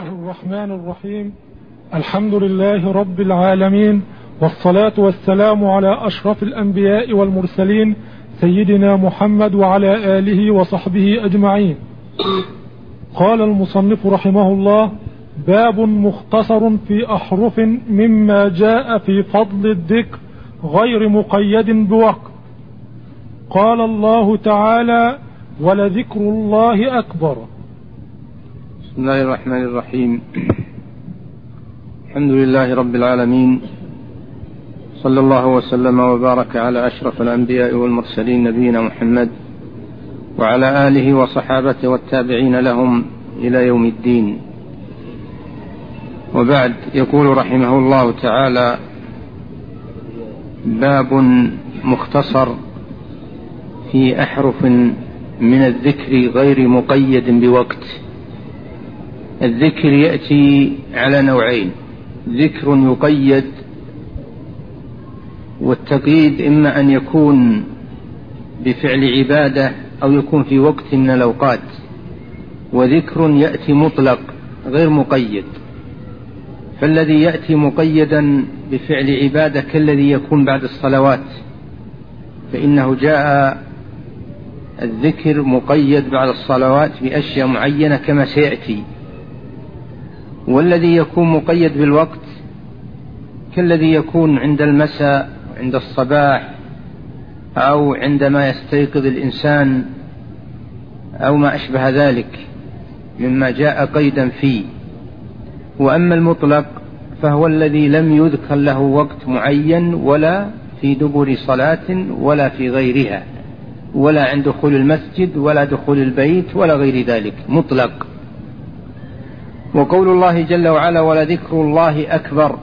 الرحمن الرحيم. الحمد لله رب العالمين، والصلاة والسلام على أشرف الأنبياء والمرسلين سيدنا محمد وعلى آله وصحبه أجمعين. قال المصنف رحمه الله: باب مختصر في أحرف مما جاء في فضل الذكر غير مقيد بوقت. قال الله تعالى: ولذكر الله أكبر. بسم الله الرحمن الرحيم. الحمد لله رب العالمين، صلى الله وسلم وبارك على أشرف الأنبياء والمرسلين نبينا محمد وعلى آله وصحابته والتابعين لهم إلى يوم الدين. وبعد، يقول رحمه الله تعالى: باب مختصر في أحرف من الذكر غير مقيد بوقت. الذكر يأتي على نوعين: ذكر يقيد، والتقييد إما أن يكون بفعل عبادة أو يكون في وقت من الأوقات، وذكر يأتي مطلق غير مقيد. فالذي يأتي مقيدا بفعل عبادة كالذي يكون بعد الصلوات، فإنه جاء الذكر مقيد بعد الصلوات بأشياء معينة كما سيأتي. والذي يكون مقيد بالوقت كالذي يكون عند المساء، عند الصباح، أو عندما يستيقظ الإنسان، أو ما أشبه ذلك مما جاء قيدا فيه. وأما المطلق فهو الذي لم يذكر له وقت معين، ولا في دبر صلاة ولا في غيرها، ولا عند دخول المسجد ولا دخول البيت ولا غير ذلك، مطلق. وقول الله جل وعلا: ولذكر الله أكبر،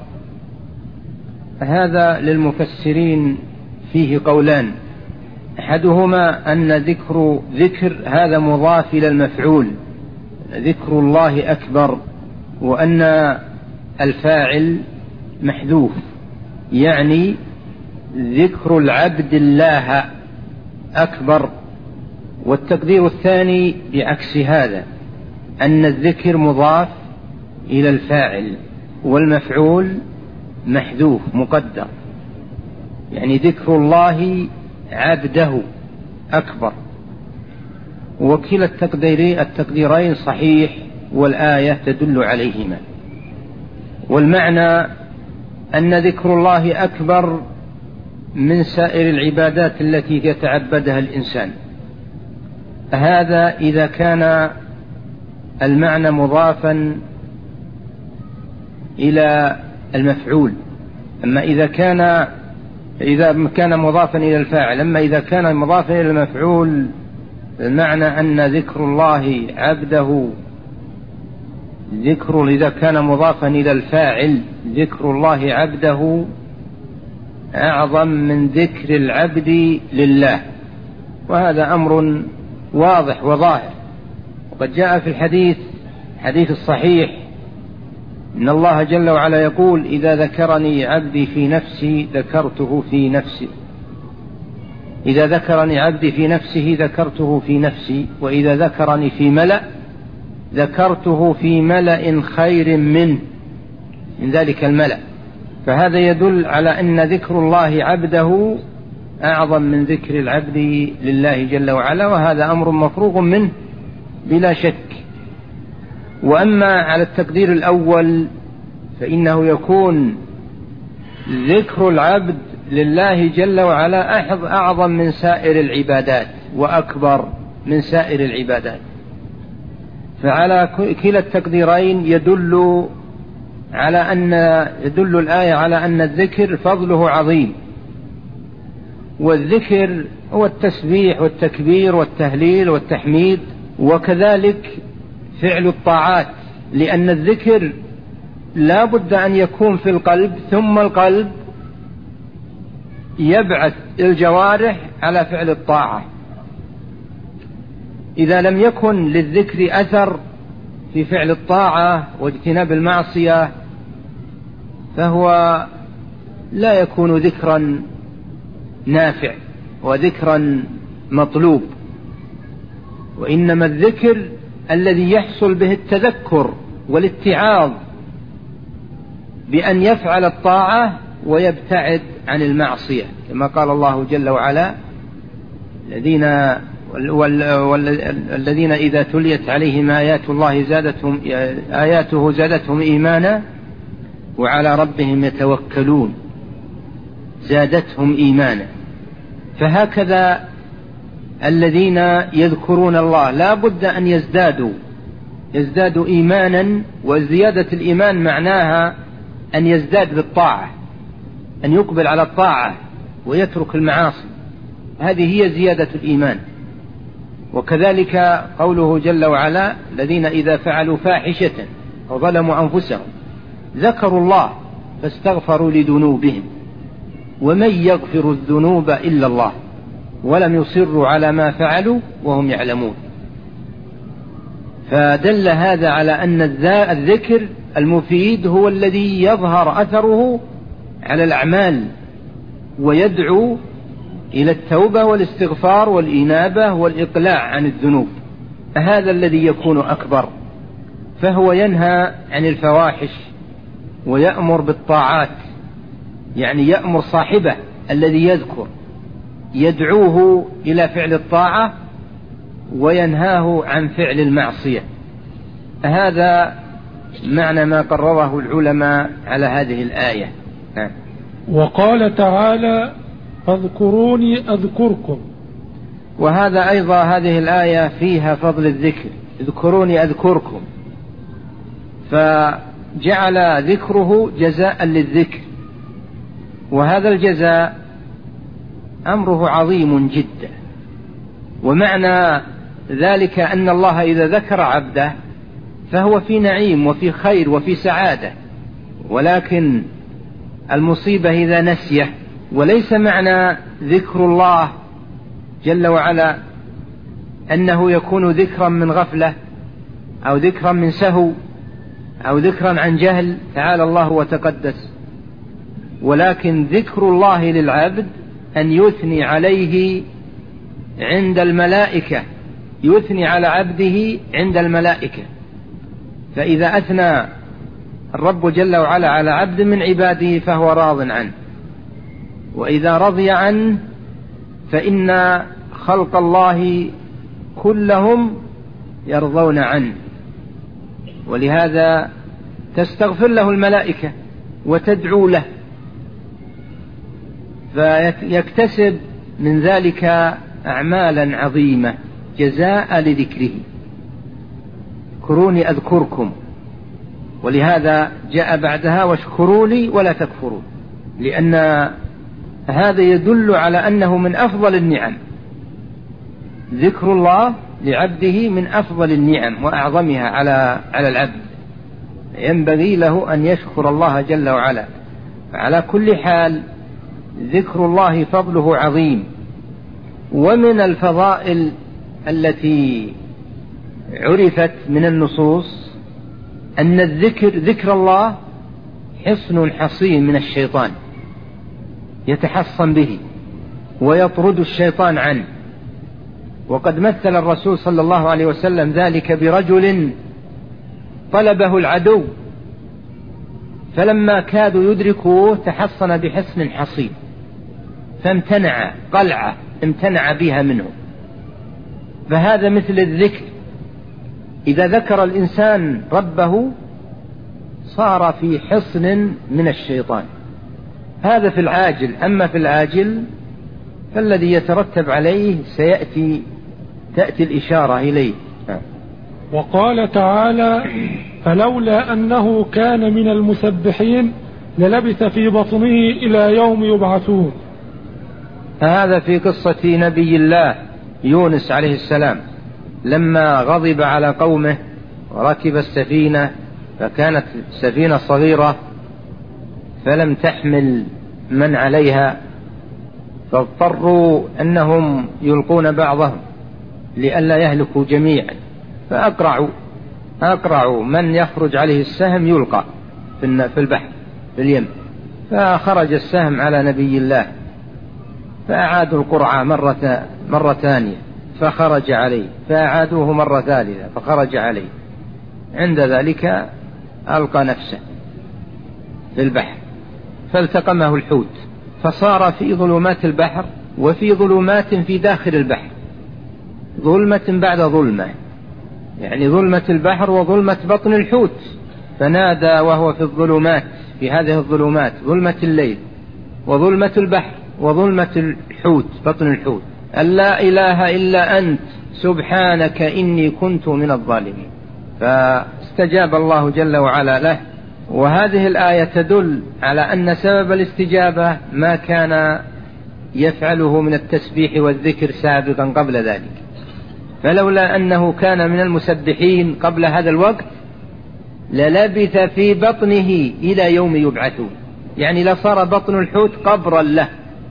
هذا للمفسرين فيه قولان: أحدهما أن ذكر هذا مضاف إلى المفعول، ذكر الله أكبر، وأن الفاعل محذوف، يعني ذكر العبد الله أكبر. والتقدير الثاني بعكس هذا، أن الذكر مضاف إلى الفاعل والمفعول محذوف مقدر، يعني ذكر الله عبده أكبر. وكلا التقديرين صحيح، والآية تدل عليهما. والمعنى أن ذكر الله أكبر من سائر العبادات التي يتعبدها الإنسان. هذا إذا كان المعنى مضافا إلى المفعول، أما إذا كان مضافا إلى الفاعل. أما إذا كان مضافا إلى المفعول، المعنى أن ذكر الله عبده إذا كان مضافا إلى الفاعل، ذكر الله عبده أعظم من ذكر العبد لله. وهذا أمر واضح وظاهر. وقد جاء في الحديث الصحيح: إن الله جل وعلا يقول: إذا ذكرني عبدي في نفسي ذكرته في نفسي، إذا ذكرني عبدي في نفسه ذكرته في نفسي، وإذا ذكرني في ملأ ذكرته في ملأ خير من ذلك الملأ. فهذا يدل على أن ذكر الله عبده أعظم من ذكر العبد لله جل وعلا، وهذا أمر مفروغ منه بلا شك. وأما على التقدير الأول فإنه يكون ذكر العبد لله جل وعلا أعظم من سائر العبادات وأكبر من سائر العبادات. فعلى كلا التقديرين يدل الآية على أن الذكر فضله عظيم. والذكر هو التسبيح والتكبير والتهليل والتحميد، وكذلك فعل الطاعات، لأن الذكر لا بد أن يكون في القلب، ثم القلب يبعث الجوارح على فعل الطاعة. إذا لم يكن للذكر أثر في فعل الطاعة واجتناب المعصية فهو لا يكون ذكرا نافع وذكرا مطلوب. وإنما الذكر الذي يحصل به التذكر والاتعاظ بأن يفعل الطاعة ويبتعد عن المعصية، كما قال الله جل وعلا: الذين إذا تليت عليهم آياته زادتهم إيمانا وعلى ربهم يتوكلون زادتهم إيمانا. فهكذا الذين يذكرون الله لا بد أن يزدادوا إيمانا، وزيادة الإيمان معناها أن يزداد بالطاعة، أن يقبل على الطاعة ويترك المعاصي، هذه هي زيادة الإيمان. وكذلك قوله جل وعلا: الذين إذا فعلوا فاحشة أو ظلموا أنفسهم ذكروا الله فاستغفروا لذنوبهم ومن يغفر الذنوب إلا الله ولم يصروا على ما فعلوا وهم يعلمون. فدل هذا على أن الذكر المفيد هو الذي يظهر أثره على الأعمال ويدعو إلى التوبة والاستغفار والإنابة والإقلاع عن الذنوب، هذا الذي يكون أكبر. فهو ينهى عن الفواحش ويأمر بالطاعات، يعني يأمر صاحبه الذي يذكر يدعوه إلى فعل الطاعة وينهاه عن فعل المعصية. هذا معنى ما قرره العلماء على هذه الآية. وقال تعالى: فاذكروني أذكركم. وهذا أيضا هذه الآية فيها فضل الذكر، اذكروني أذكركم، فجعل ذكره جزاء للذكر، وهذا الجزاء أمره عظيم جدا. ومعنى ذلك أن الله إذا ذكر عبده فهو في نعيم وفي خير وفي سعادة، ولكن المصيبة إذا نسيه. وليس معنى ذكر الله جل وعلا أنه يكون ذكرا من غفلة أو ذكرا من سهو أو ذكرا عن جهل، تعالى الله وتقدس، ولكن ذكر الله للعبد أن يثني عليه عند الملائكة، يثني على عبده عند الملائكة. فإذا أثنى الرب جل وعلا على عبد من عباده فهو راض عنه، وإذا رضي عنه فإن خلق الله كلهم يرضون عنه، ولهذا تستغفر له الملائكة وتدعو له، فيكتسب من ذلك أعمالا عظيمة جزاء لذكره. اذكروني أذكركم، ولهذا جاء بعدها: واشكروا لي ولا تكفرون، لأن هذا يدل على أنه من أفضل النعم. ذكر الله لعبده من أفضل النعم وأعظمها على العبد، ينبغي له أن يشكر الله جل وعلا. على كل حال ذكر الله فضله عظيم. ومن الفضائل التي عرفت من النصوص أن ذكر الله حصن حصين من الشيطان، يتحصن به ويطرد الشيطان عنه. وقد مثل الرسول صلى الله عليه وسلم ذلك برجل طلبه العدو، فلما كادوا يدركوه تحصن بحصن حصين، فامتنع قلعة امتنع بها منه. فهذا مثل الذكر، إذا ذكر الإنسان ربه صار في حصن من الشيطان. هذا في العاجل. أما في الآجل فالذي يترتب عليه تأتي الإشارة إليه. وقال تعالى: فلولا أنه كان من المسبحين للبث في بطنه إلى يوم يبعثون. هذا في قصة نبي الله يونس عليه السلام، لما غضب على قومه وركب السفينة، فكانت سفينة صغيرة فلم تحمل من عليها، فاضطروا أنهم يلقون بعضهم لئلا يهلكوا جميعا، فأقرعوا من يخرج عليه السهم يلقى في البحر في اليم، فخرج السهم على نبي الله، فأعادوا القرعة مرة ثانية فخرج عليه، فأعادوه مرة ثالثة فخرج عليه. عند ذلك ألقى نفسه في البحر فالتقمه الحوت فصار في ظلمات البحر وفي ظلمات في داخل البحر، ظلمة بعد ظلمة، يعني ظلمة البحر وظلمة بطن الحوت. فنادى وهو في الظلمات، في هذه الظلمات، ظلمة الليل وظلمة البحر وظلمة الحوت بطن الحوت، أن لا إله إلا أنت سبحانك إني كنت من الظالمين. فاستجاب الله جل وعلا له. وهذه الآية تدل على أن سبب الاستجابة ما كان يفعله من التسبيح والذكر سابقا قبل ذلك، فلولا أنه كان من المسبحين قبل هذا الوقت للبث في بطنه إلى يوم يبعثون، يعني لصار بطن الحوت قبرا له،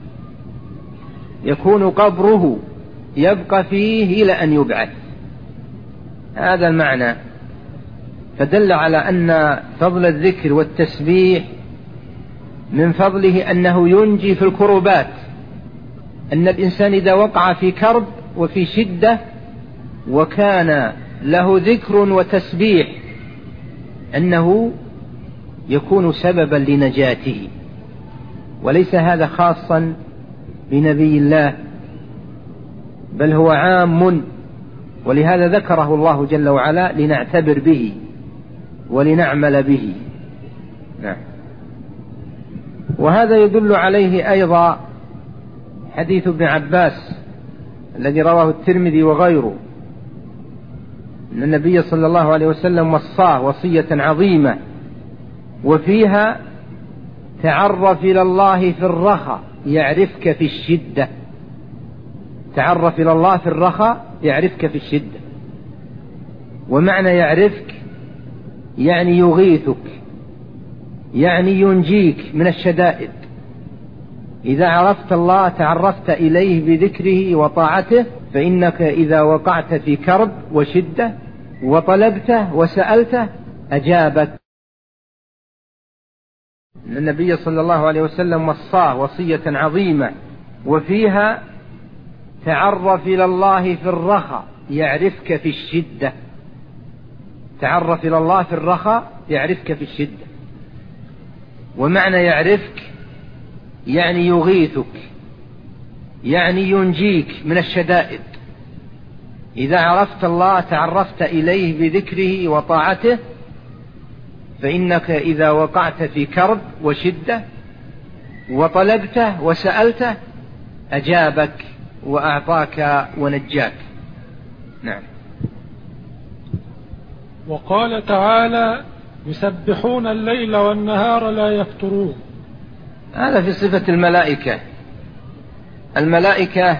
يكون قبره يبقى فيه إلى أن يبعث. هذا المعنى. فدل على أن فضل الذكر والتسبيح من فضله أنه ينجي في الكربات، أن الإنسان إذا وقع في كرب وفي شدة وكان له ذكر وتسبيح أنه يكون سببا لنجاته. وليس هذا خاصا بنبي الله بل هو عام، ولهذا ذكره الله جل وعلا لنعتبر به ولنعمل به. نعم. وهذا يدل عليه أيضا حديث ابن عباس الذي رواه الترمذي وغيره، أن النبي صلى الله عليه وسلم وصاه وصية عظيمة وفيها: تعرف إلى الله في الرخاء يعرفك في الشدة. تعرف إلى الله في الرخاء يعرفك في الشدة. ومعنى يعرفك يعني يغيثك، يعني ينجيك من الشدائد. إذا عرفت الله تعرفت إليه بذكره وطاعته، فإنك إذا وقعت في كرب وشدة وطلبته وسألته أجابك. النبي صلى الله عليه وسلم وصاه وصية عظيمة وفيها: تعرف إلى الله في الرخاء يعرفك في الشدة. تعرف إلى الله في الرخاء يعرفك في الشدة. ومعنى يعرفك يعني يغيثك، يعني ينجيك من الشدائد. إذا عرفت الله تعرفت إليه بذكره وطاعته، فإنك إذا وقعت في كرب وشدة وطلبته وسألته أجابك وأعطاك ونجاك. نعم. وقال تعالى: يسبحون الليل والنهار لا يفترون. هذا في صفة الملائكة. الملائكة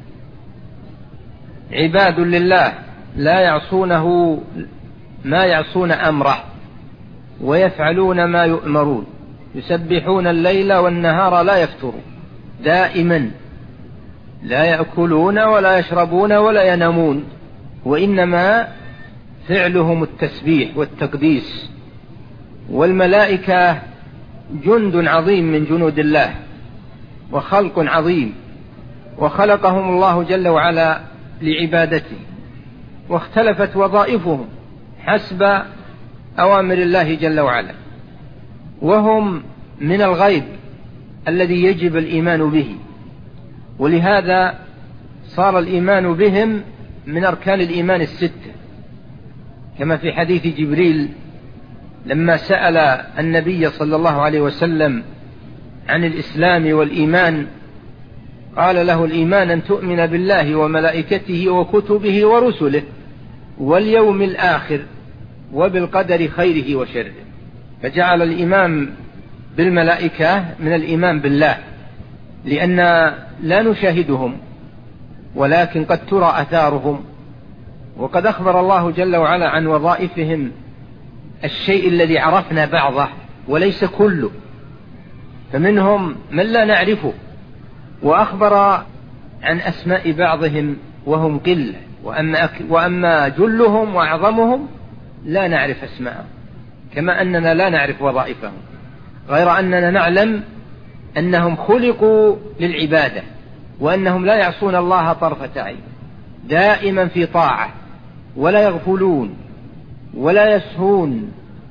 عباد لله لا يعصونه، ما يعصون أمره ويفعلون ما يؤمرون. يسبحون الليل والنهار لا يفترون، دائما لا يأكلون ولا يشربون ولا ينامون، وإنما فعلهم التسبيح والتقديس. والملائكة جند عظيم من جنود الله وخلق عظيم، وخلقهم الله جل وعلا لعبادته، واختلفت وظائفهم حسب أوامر الله جل وعلا، وهم من الغيب الذي يجب الإيمان به. ولهذا صار الإيمان بهم من أركان الإيمان الستة، كما في حديث جبريل لما سأل النبي صلى الله عليه وسلم عن الإسلام والإيمان، قال له: الإيمان أن تؤمن بالله وملائكته وكتبه ورسله واليوم الآخر وبالقدر خيره وشره. فجعل الإيمان بالملائكة من الإيمان بالله، لأن لا نشاهدهم ولكن قد ترى أثارهم، وقد أخبر الله جل وعلا عن وظائفهم الشيء الذي عرفنا بعضه وليس كله، فمنهم من لا نعرفه، وأخبر عن أسماء بعضهم وهم قلة، وأما جلهم وأعظمهم لا نعرف أسماءهم، كما أننا لا نعرف وظائفهم، غير أننا نعلم أنهم خلقوا للعبادة، وأنهم لا يعصون الله طرفة عين، دائما في طاعة ولا يغفلون ولا يسهون،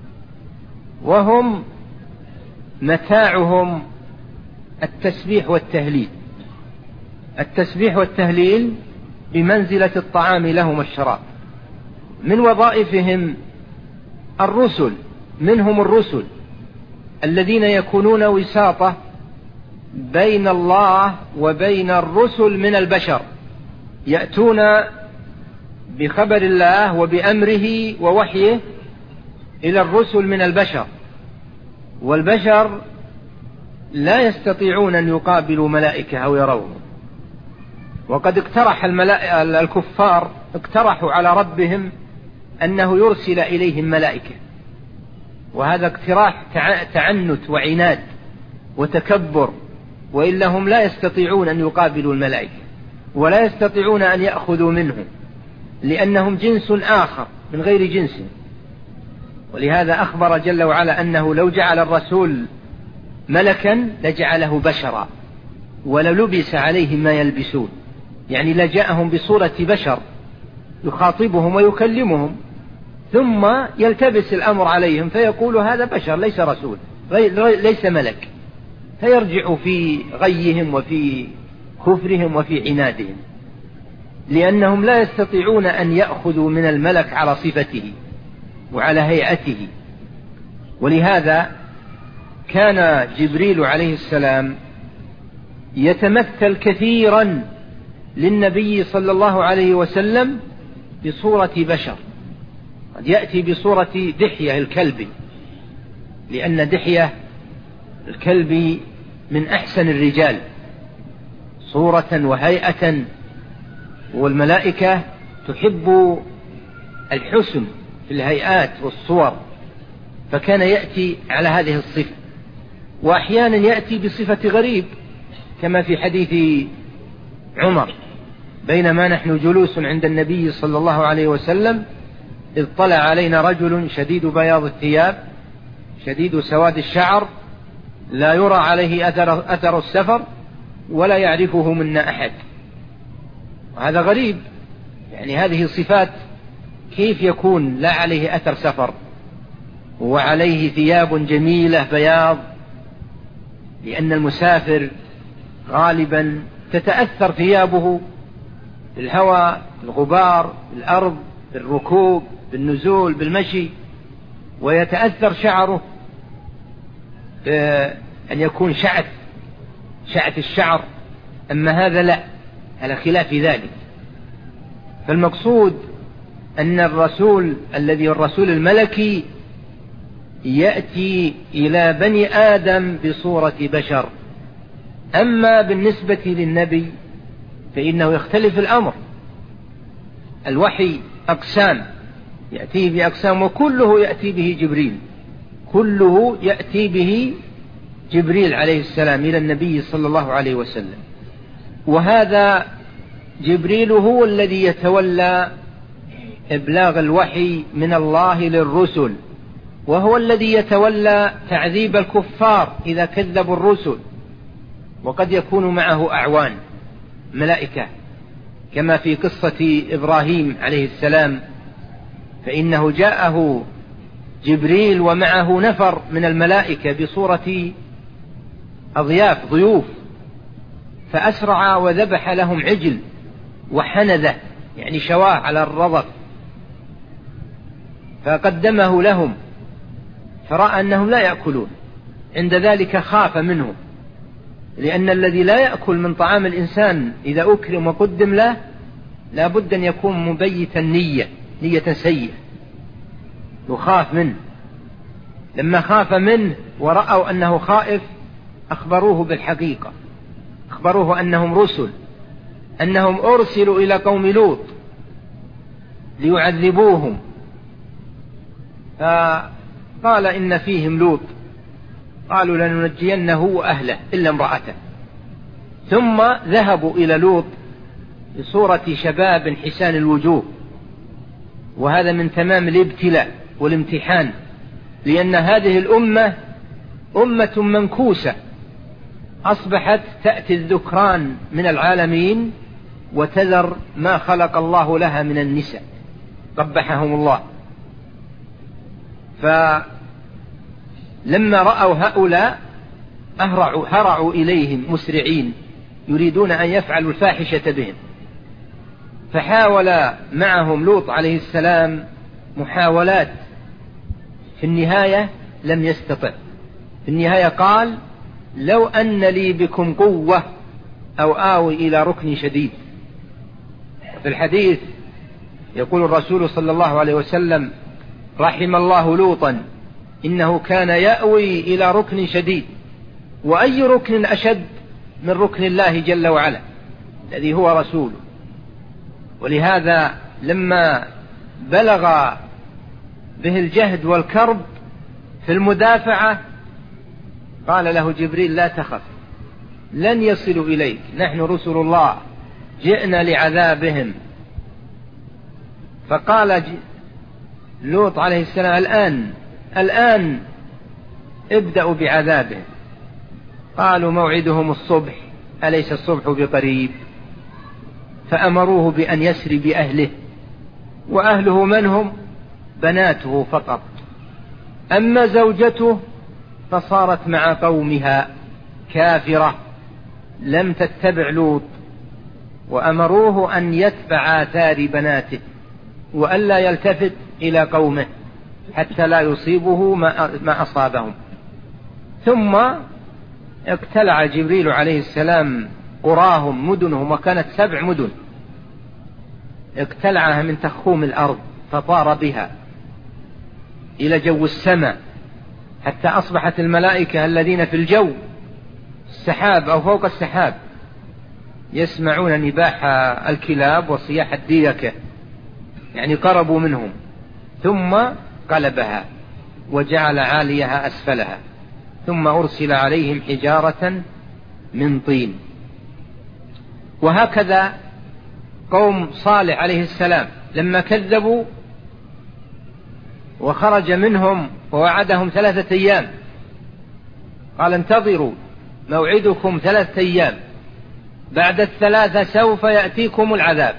وهم متاعهم التسبيح والتهليل. التسبيح والتهليل بمنزلة الطعام لهم الشراب. من وظائفهم الرسل، منهم الرسل الذين يكونون وساطة بين الله وبين الرسل من البشر، يأتون بخبر الله وبأمره ووحيه إلى الرسل من البشر، والبشر لا يستطيعون أن يقابلوا ملائكة أو يروهم. وقد اقترح الكفار اقترحوا على ربهم أنه يرسل إليهم ملائكة، وهذا اقتراح تعنت وعناد وتكبر، وإلا هم لا يستطيعون أن يقابلوا الملائكة ولا يستطيعون أن يأخذوا منهم، لأنهم جنس آخر من غير جنسهم. ولهذا أخبر جل وعلا أنه لو جعل الرسول ملكا لجعله بشرا وللبس عليهم ما يلبسون، يعني لجاءهم بصورة بشر يخاطبهم ويكلمهم، ثم يلتبس الأمر عليهم فيقول هذا بشر ليس رسول ليس ملك، فيرجعوا في غيهم وفي كفرهم وفي عنادهم، لأنهم لا يستطيعون أن يأخذوا من الملك على صفته وعلى هيئته. ولهذا كان جبريل عليه السلام يتمثل كثيرا للنبي صلى الله عليه وسلم بصورة بشر، قد يأتي بصورة دحية الكلب، لأن دحية الكلب من أحسن الرجال صورة وهيئة، والملائكة تحب الحسن في الهيئات والصور، فكان يأتي على هذه الصفة. وأحيانا يأتي بصفة غريب كما في حديث عمر: بينما نحن جلوس عند النبي صلى الله عليه وسلم إذ طلع علينا رجل شديد بياض الثياب شديد سواد الشعر لا يرى عليه أثر السفر ولا يعرفه منا أحد. وهذا غريب، يعني هذه صفات كيف يكون لا عليه أثر سفر وعليه ثياب جميلة بياض؟ لأن المسافر غالبا تتأثر ثيابه بالهواء، بالغبار، بالأرض، بالركوب، بالنزول، بالمشي، ويتأثر شعره أن يكون شعث الشعر. أما هذا لا، على خلاف ذلك. فالمقصود أن الرسول الملكي يأتي إلى بني آدم بصورة بشر. أما بالنسبة للنبي فإنه يختلف الأمر، الوحي أقسام، يأتيه بأقسام، وكله يأتي به جبريل، كله يأتي به جبريل عليه السلام إلى النبي صلى الله عليه وسلم. وهذا جبريل هو الذي يتولى إبلاغ الوحي من الله للرسل، وهو الذي يتولى تعذيب الكفار إذا كذبوا الرسل. وقد يكون معه أعوان ملائكة كما في قصة إبراهيم عليه السلام، فإنه جاءه جبريل ومعه نفر من الملائكة بصورة ضيوف، فأسرع وذبح لهم عجل وحنذه، يعني شواه على الرضف، فقدمه لهم، فرأى أنهم لا يأكلون، عند ذلك خاف منهم، لأن الذي لا يأكل من طعام الإنسان إذا أكرم وقدم له لا بد أن يكون مبيتا نية سيئة، يخاف منه. لما خاف منه ورأوا أنه خائف أخبروه بالحقيقة، أخبروه أنهم رسل، أنهم أرسلوا إلى قوم لوط ليعذبوهم، فقال إن فيهم لوط، قالوا لننجينه وأهله إلا امرأته. ثم ذهبوا إلى لوط بصورة شباب حسان الوجوه، وهذا من تمام الابتلاء والامتحان، لأن هذه الأمة أمة منكوسة، أصبحت تأتي الذكران من العالمين وتذر ما خلق الله لها من النساء، قبحهم الله. فلما رأوا هؤلاء هرعوا إليهم مسرعين يريدون أن يفعلوا الفاحشة بهم، فحاول معهم لوط عليه السلام محاولات، في النهاية لم يستطع. في النهاية قال: لو أن لي بكم قوة أو آوي إلى ركن شديد. في الحديث يقول الرسول صلى الله عليه وسلم: رحم الله لوطا إنه كان يأوي إلى ركن شديد. وأي ركن أشد من ركن الله جل وعلا الذي هو رسوله. ولهذا لما بلغ به الجهد والكرب في المدافعة قال له جبريل: لا تخف، لن يصلوا إليك، نحن رسل الله جئنا لعذابهم. فقال لوط عليه السلام: الآن ابدأوا بعذابهم. قالوا: موعدهم الصبح، أليس الصبح بقريب؟ فأمروه بأن يسري بأهله، وأهله من هم؟ بناته فقط، أما زوجته فصارت مع قومها كافرة لم تتبع لوط، وأمروه أن يتبع آثار بناته وألا يلتفت إلى قومه حتى لا يصيبه ما أصابهم. ثم اقتلع جبريل عليه السلام قراهم مدنهم، وكانت 7 مدن، اقتلعها من تخوم الأرض فطار بها إلى جو السماء، حتى أصبحت الملائكة الذين في الجو السحاب أو فوق السحاب يسمعون نباح الكلاب وصياح الديكة، يعني قربوا منهم. ثم قلبها وجعل عاليها أسفلها، ثم أرسل عليهم حجارة من طين. وهكذا قوم صالح عليه السلام لما كذبوا وخرج منهم ووعدهم 3 أيام، قال: انتظروا موعدكم 3 أيام، بعد 3 سوف يأتيكم العذاب.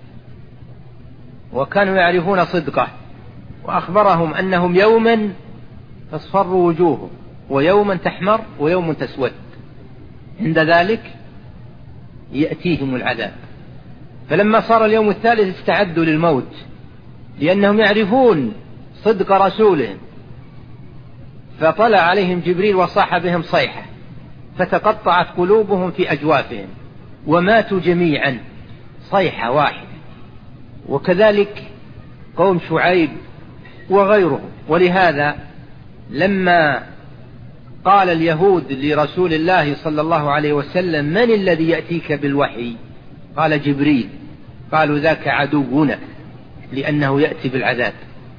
وكانوا يعرفون صدقه، وأخبرهم أنهم يوما تصفر وجوههم ويوما تحمر ويوم تسود، عند ذلك يأتيهم العذاب. فلما صار اليوم الثالث استعدوا للموت، لأنهم يعرفون صدق رسولهم. فطلع عليهم جبريل وصاح بهم صيحة فتقطعت قلوبهم في أجوافهم وماتوا جميعا، صيحة واحدة. وكذلك قوم شعيب وغيرهم. ولهذا لما قال اليهود لرسول الله صلى الله عليه وسلم: من الذي يأتيك بالوحي؟ قال: جبريل. قالوا: ذاك عدونا، لأنه يأتي بالعذاب.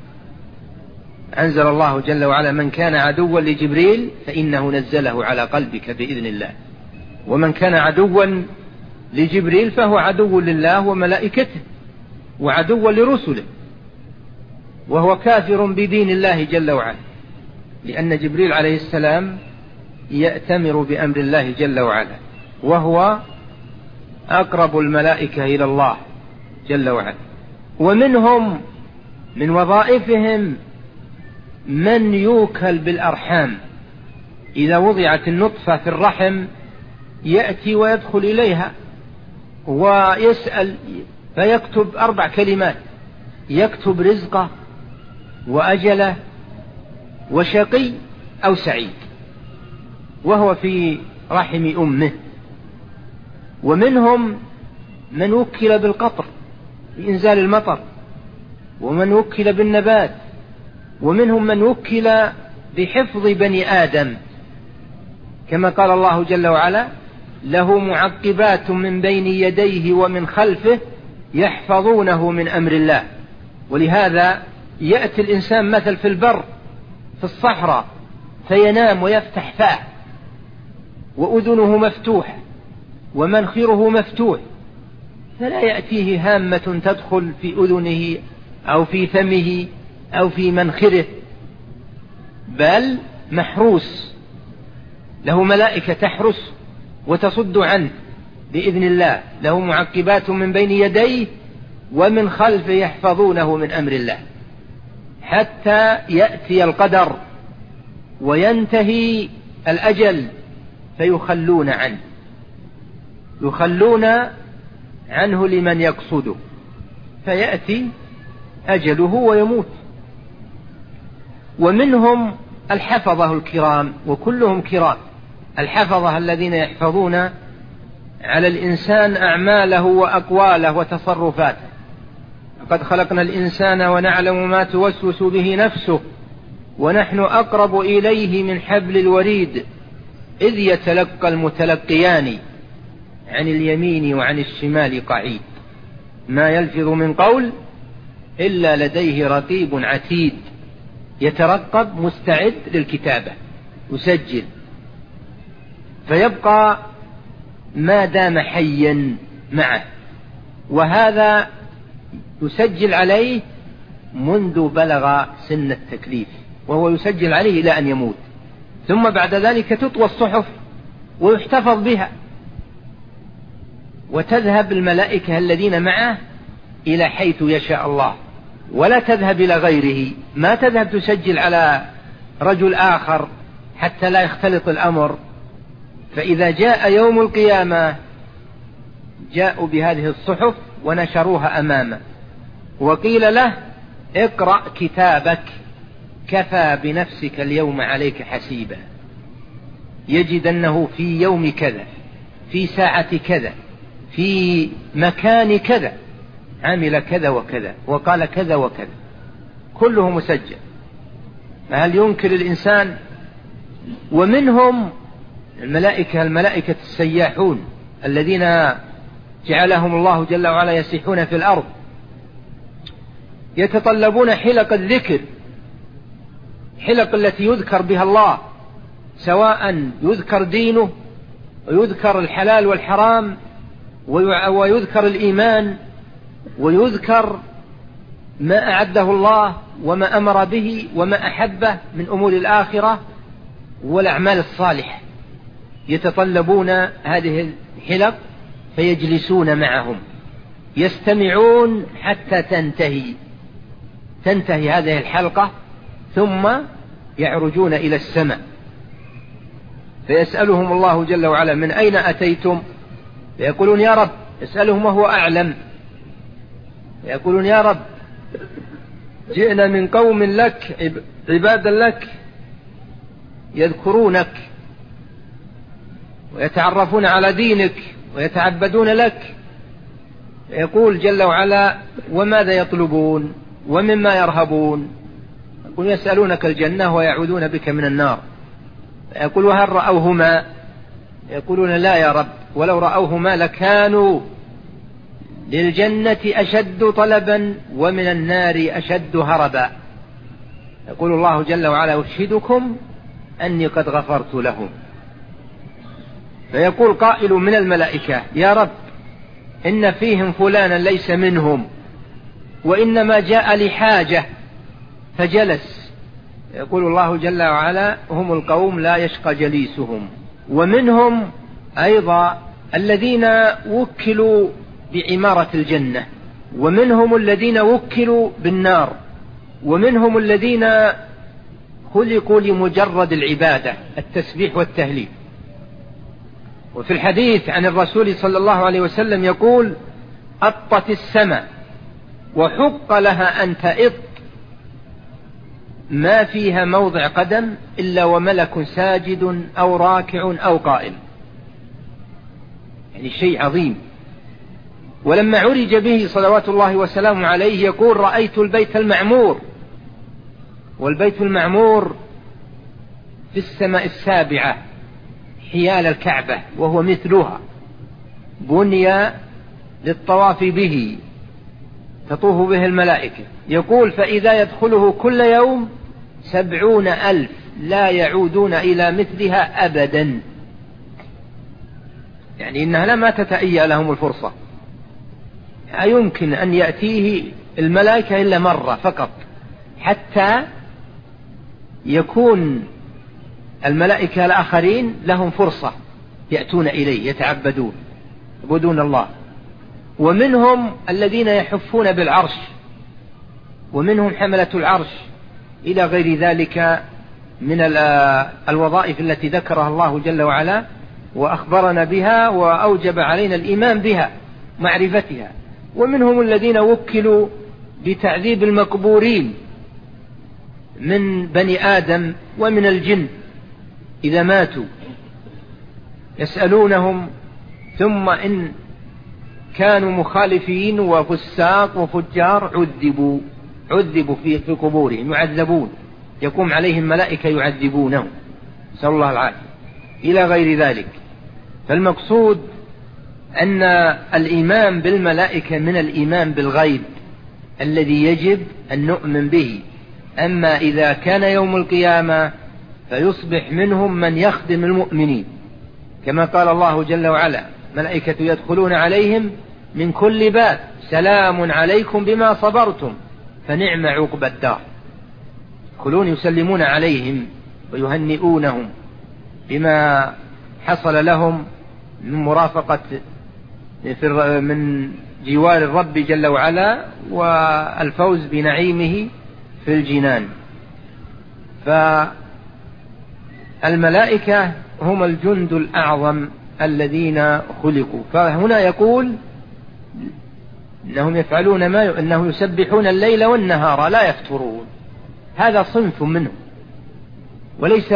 أنزل الله جل وعلا: من كان عدوا لجبريل فإنه نزله على قلبك بإذن الله. ومن كان عدوا لجبريل فهو عدو لله وملائكته وعدو لرسله، وهو كافر بدين الله جل وعلا، لأن جبريل عليه السلام يأتمر بأمر الله جل وعلا، وهو أقرب الملائكة إلى الله جل وعلا. ومنهم من وظائفهم من يوكل بالأرحام، إذا وضعت النطفة في الرحم يأتي ويدخل إليها ويسأل فيكتب 4 كلمات: يكتب رزقه وأجله وشقي أو سعيد، وهو في رحم أمه. ومنهم من وكل بالقطر بإنزال المطر، ومن وكل بالنبات، ومنهم من وكل بحفظ بني آدم، كما قال الله جل وعلا: له معقبات من بين يديه ومن خلفه يحفظونه من أمر الله. ولهذا يأتي الإنسان مثل في البر في الصحراء فينام ويفتح فاه وأذنه مفتوح ومنخره مفتوح، فلا يأتيه هامة تدخل في أذنه أو في فمه أو في منخره، بل محروس، له ملائكة تحرس وتصد عنه بإذن الله، له معقبات من بين يديه ومن خلفه يحفظونه من أمر الله. حتى يأتي القدر وينتهي الأجل فيخلون عنه، يخلون عنه لمن يقصده، فيأتي أجله ويموت. ومنهم الحفظة الكرام، وكلهم كرام، الحفظة الذين يحفظون على الإنسان أعماله وأقواله وتصرفاته. لقد خلقنا الإنسان ونعلم ما توسوس به نفسه ونحن أقرب إليه من حبل الوريد إذ يتلقى المتلقيان عن اليمين وعن الشمال قعيد ما يلفظ من قول إلا لديه رقيب عتيد يترقب مستعد للكتابة يسجل، فيبقى ما دام حيا معه، وهذا يسجل عليه منذ بلغ سن التكليف، وهو يسجل عليه إلى أن يموت، ثم بعد ذلك تطوى الصحف ويحتفظ بها، وتذهب الملائكة الذين معه إلى حيث يشاء الله، ولا تذهب إلى غيره، ما تذهب تسجل على رجل آخر حتى لا يختلط الأمر. فإذا جاء يوم القيامة جاءوا بهذه الصحف ونشروها أمامه، وقيل له اقرأ كتابك كفى بنفسك اليوم عليك حسيبا، يجد أنه في يوم كذا في ساعة كذا في مكان كذا عمل كذا وكذا وقال كذا وكذا، كله مسجل. فهل ينكر الإنسان؟ ومنهم الملائكة السياحون الذين جعلهم الله جل وعلا يسيحون في الأرض، يتطلبون حلق الذكر، حلق التي يذكر بها الله، سواء يذكر دينه ويذكر الحلال والحرام ويذكر الإيمان ويذكر ما أعده الله وما أمر به وما أحبه من أمور الآخرة والأعمال الصالحة، يتطلبون هذه الحلق فيجلسون معهم يستمعون حتى تنتهي هذه الحلقة، ثم يعرجون إلى السماء فيسألهم الله جل وعلا من أين أتيتم؟ فيقولون يا رب، يسألهم وهو أعلم، يقولون يا رب جئنا من قوم لك عبادا لك يذكرونك ويتعرفون على دينك ويتعبدون لك. يقول جل وعلا وماذا يطلبون ومما يرهبون؟ يقول يسألونك الجنة ويعوذون بك من النار. يقول وهل رأوهما؟ يقولون لا يا رب، ولو رأوهما لكانوا للجنة أشد طلبا ومن النار أشد هربا. يقول الله جل وعلا أشهدكم أني قد غفرت لهم. فيقول قائل من الملائكة يا رب إن فيهم فلانا ليس منهم وإنما جاء لحاجة فجلس. يقول الله جل وعلا هم القوم لا يشقى جليسهم. ومنهم أيضا الذين وكلوا بعمارة الجنة، ومنهم الذين وكلوا بالنار، ومنهم الذين خلقوا لمجرد العبادة التسبيح والتهليل. وفي الحديث عن الرسول صلى الله عليه وسلم يقول أطت السماء وحق لها أن تئط ما فيها موضع قدم إلا وملك ساجد أو راكع أو قائم، يعني شيء عظيم. ولما عرج به صلوات الله وسلامه عليه يقول رأيت البيت المعمور، والبيت المعمور في السماء السابعة حيال الكعبة وهو مثلها، بني للطواف به تطوف به الملائكة. يقول فإذا يدخله كل يوم 70,000 لا يعودون إلى مثلها أبدا، يعني إنها لما تتأيى لهم الفرصة، لا يمكن أن يأتيه الملائكة إلا مرة فقط، حتى يكون الملائكة الآخرين لهم فرصة يأتون إليه يتعبدون يعبدون الله. ومنهم الذين يحفون بالعرش، ومنهم حملة العرش إلى غير ذلك من الوظائف التي ذكرها الله جل وعلا وأخبرنا بها وأوجب علينا الإيمان بها معرفتها. ومنهم الذين وكلوا بتعذيب المقبورين من بني آدم ومن الجن إذا ماتوا، يسألونهم ثم إن كانوا مخالفين وفساق وفجار عذبوا في قبورهم، يعذبون، يقوم عليهم ملائكة يعذبونهم، نسأل الله العافية، إلى غير ذلك. فالمقصود أن الإيمان بالملائكة من الإيمان بالغيب الذي يجب أن نؤمن به. أما إذا كان يوم القيامة فيصبح منهم من يخدم المؤمنين، كما قال الله جل وعلا: ملائكة يدخلون عليهم من كل باب سلام عليكم بما صبرتم فنعم عقبى الدار. يدخلون يسلمون عليهم ويهنئونهم بما حصل لهم من مرافقة من جوار الرب جل وعلا والفوز بنعيمه في الجنان. فالملائكة هم الجند الأعظم الذين خلقوا. فهنا يقول إنهم يفعلون إنهم يسبحون الليل والنهار لا يفترون. هذا صنف منهم، وليس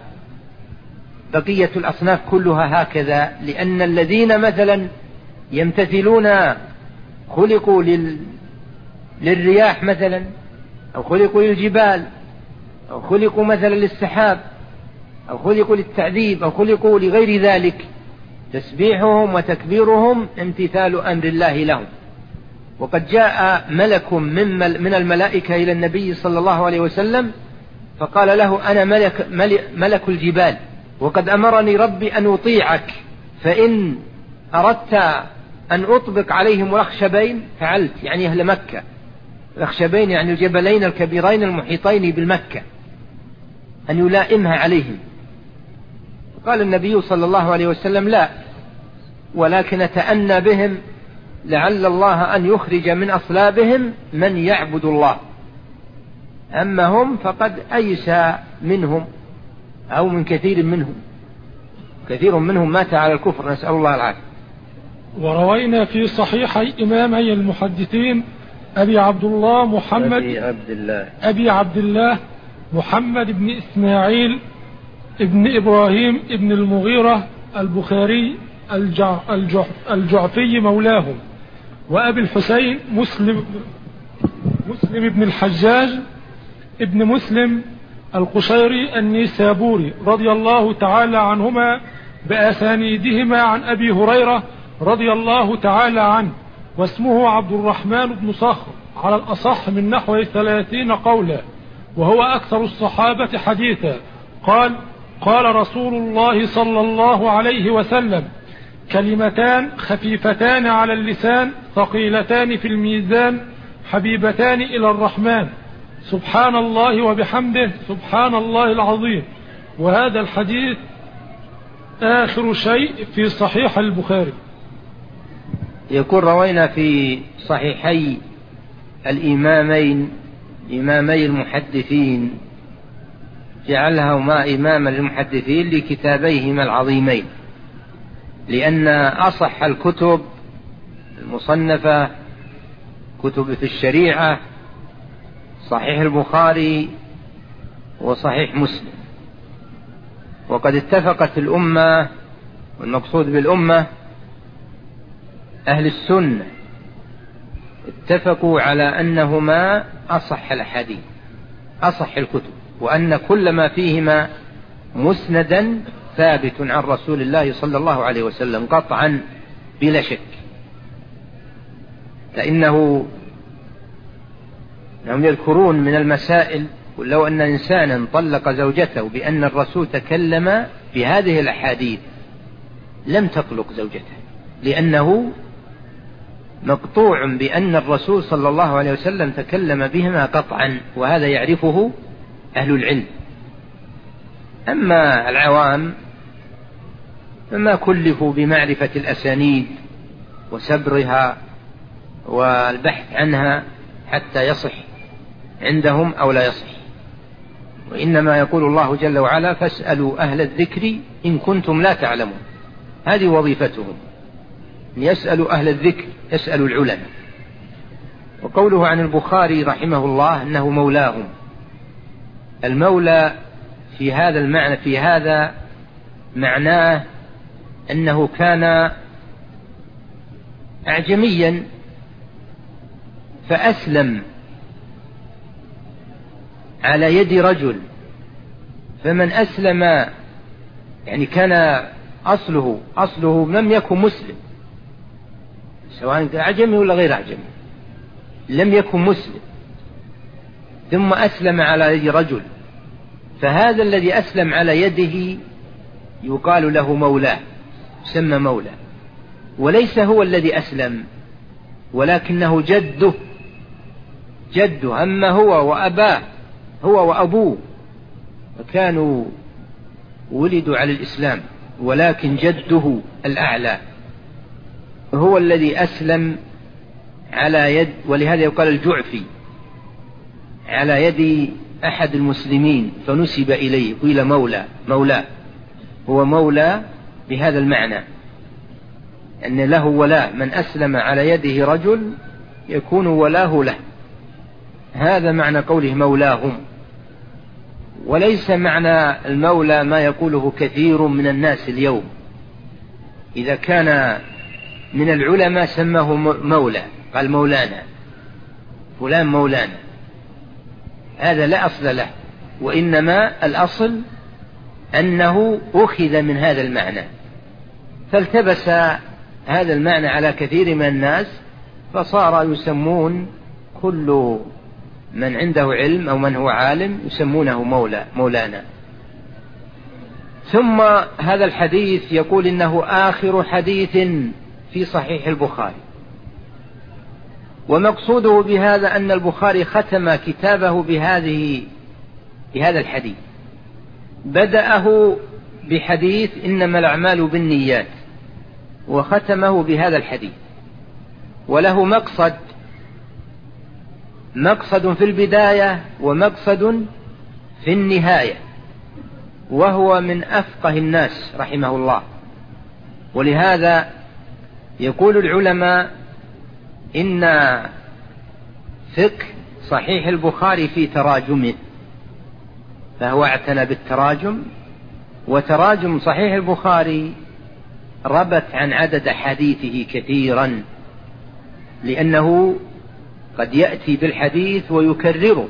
بقية الأصناف كلها هكذا، لأن الذين مثلا يمتثلون خلقوا للرياح مثلا، أو خلقوا للجبال، أو خلقوا مثلا للسحاب، أو خلقوا للتعذيب، أو خلقوا لغير ذلك، تسبيحهم وتكبيرهم امتثال أمر الله لهم. وقد جاء ملك من الملائكة إلى النبي صلى الله عليه وسلم فقال له: أنا ملك الجبال، وقد أمرني ربي أن أطيعك، فإن أردت أن أطبق عليهم الأخشبين فعلت، يعني أهل مكة. الأخشبين يعني الجبلين الكبيرين المحيطين بالمكة، أن يلائمها عليهم. قال النبي صلى الله عليه وسلم: لا، ولكن أتأنى بهم لعل الله أن يخرج من أصلابهم من يعبد الله. أما هم فقد أيس منهم أو من كثير منهم، كثير منهم مات على الكفر، نسأل الله العافية. وروينا في صحيحي إمامي المحدثين أبي عبد الله محمد بن إسماعيل ابن إبراهيم ابن المغيرة البخاري الجعفي مولاهم، وأبي الحسين مسلم بن الحجاج ابن مسلم القشيري النيسابوري رضي الله تعالى عنهما بأسانيدهما عن أبي هريرة رضي الله تعالى عنه، واسمه عبد الرحمن بن صخر على الأصح من نحو 30 قولا، وهو أكثر الصحابة حديثا. قال رسول الله صلى الله عليه وسلم: كلمتان خفيفتان على اللسان ثقيلتان في الميزان حبيبتان إلى الرحمن، سبحان الله وبحمده سبحان الله العظيم. وهذا الحديث آخر شيء في صحيح البخاري. يقول: روينا في صحيحي إمامي المحدثين، جعلهما إماما للمحدثين لكتابيهما العظيمين، لأن أصح الكتب المصنفة كتب في الشريعة صحيح البخاري وصحيح مسلم. وقد اتفقت الأمة، والمقصود بالأمة أهل السنة، اتفقوا على أنهما أصح الأحاديث، أصح الكتب، وأن كل ما فيهما مسندا ثابت عن رسول الله صلى الله عليه وسلم قطعا بلا شك. فإنهم يذكرون من المسائل: ولو أن إنسانا طلق زوجته بأن الرسول تكلم بهذه الأحاديث لم تطلق زوجته، لأنه مقطوع بأن الرسول صلى الله عليه وسلم تكلم بهما قطعا، وهذا يعرفه أهل العلم. أما العوام فما كلفوا بمعرفة الأسانيد وسبرها والبحث عنها حتى يصح عندهم أو لا يصح. وإنما يقول الله جل وعلا فاسألوا أهل الذكر إن كنتم لا تعلمون. هذه وظيفتهم، يسألوا أهل الذكر، يسألوا العلماء. وقوله عن البخاري رحمه الله أنه مولاهم، المولى في هذا المعنى، في هذا معناه أنه كان أعجميا فأسلم على يد رجل، فمن أسلم يعني كان أصله لم يكن مسلم، سواء أعجمي ولا غير أعجمي، لم يكن مسلم، ثم أسلم على يد رجل، فهذا الذي أسلم على يده يقال له مولاه، يسمى مولى، وليس هو الذي أسلم ولكنه جده، أما هو وأباه، هو وأبوه فكانوا ولدوا على الإسلام، ولكن جده الأعلى هو الذي أسلم على يد، ولهذا يقال الجعفي، على يد أحد المسلمين فنسب إليه، قيل مولاه، هو مولى بهذا المعنى أن له ولاء، من أسلم على يده رجل يكون ولاه له. هذا معنى قوله مولاهم. وليس معنى المولى ما يقوله كثير من الناس اليوم، إذا كان من العلماء سماه مولى، قال مولانا فلان مولانا، هذا لا أصل له، وإنما الأصل أنه أخذ من هذا المعنى، فالتبس هذا المعنى على كثير من الناس، فصار يسمون كل من عنده علم أو من هو عالم يسمونه مولانا. ثم هذا الحديث يقول إنه آخر حديث في صحيح البخاري، ومقصوده بهذا أن البخاري ختم كتابه بهذا الحديث، بدأه بحديث إنما الأعمال بالنيات، وختمه بهذا الحديث، وله مقصد في البداية ومقصد في النهاية، وهو من أفقه الناس رحمه الله. ولهذا يقول العلماء إن فقه صحيح البخاري في تراجمه، فهو اعتنى بالتراجم، وتراجم صحيح البخاري ربت عن عدد حديثه كثيرا، لأنه قد يأتي بالحديث ويكرره،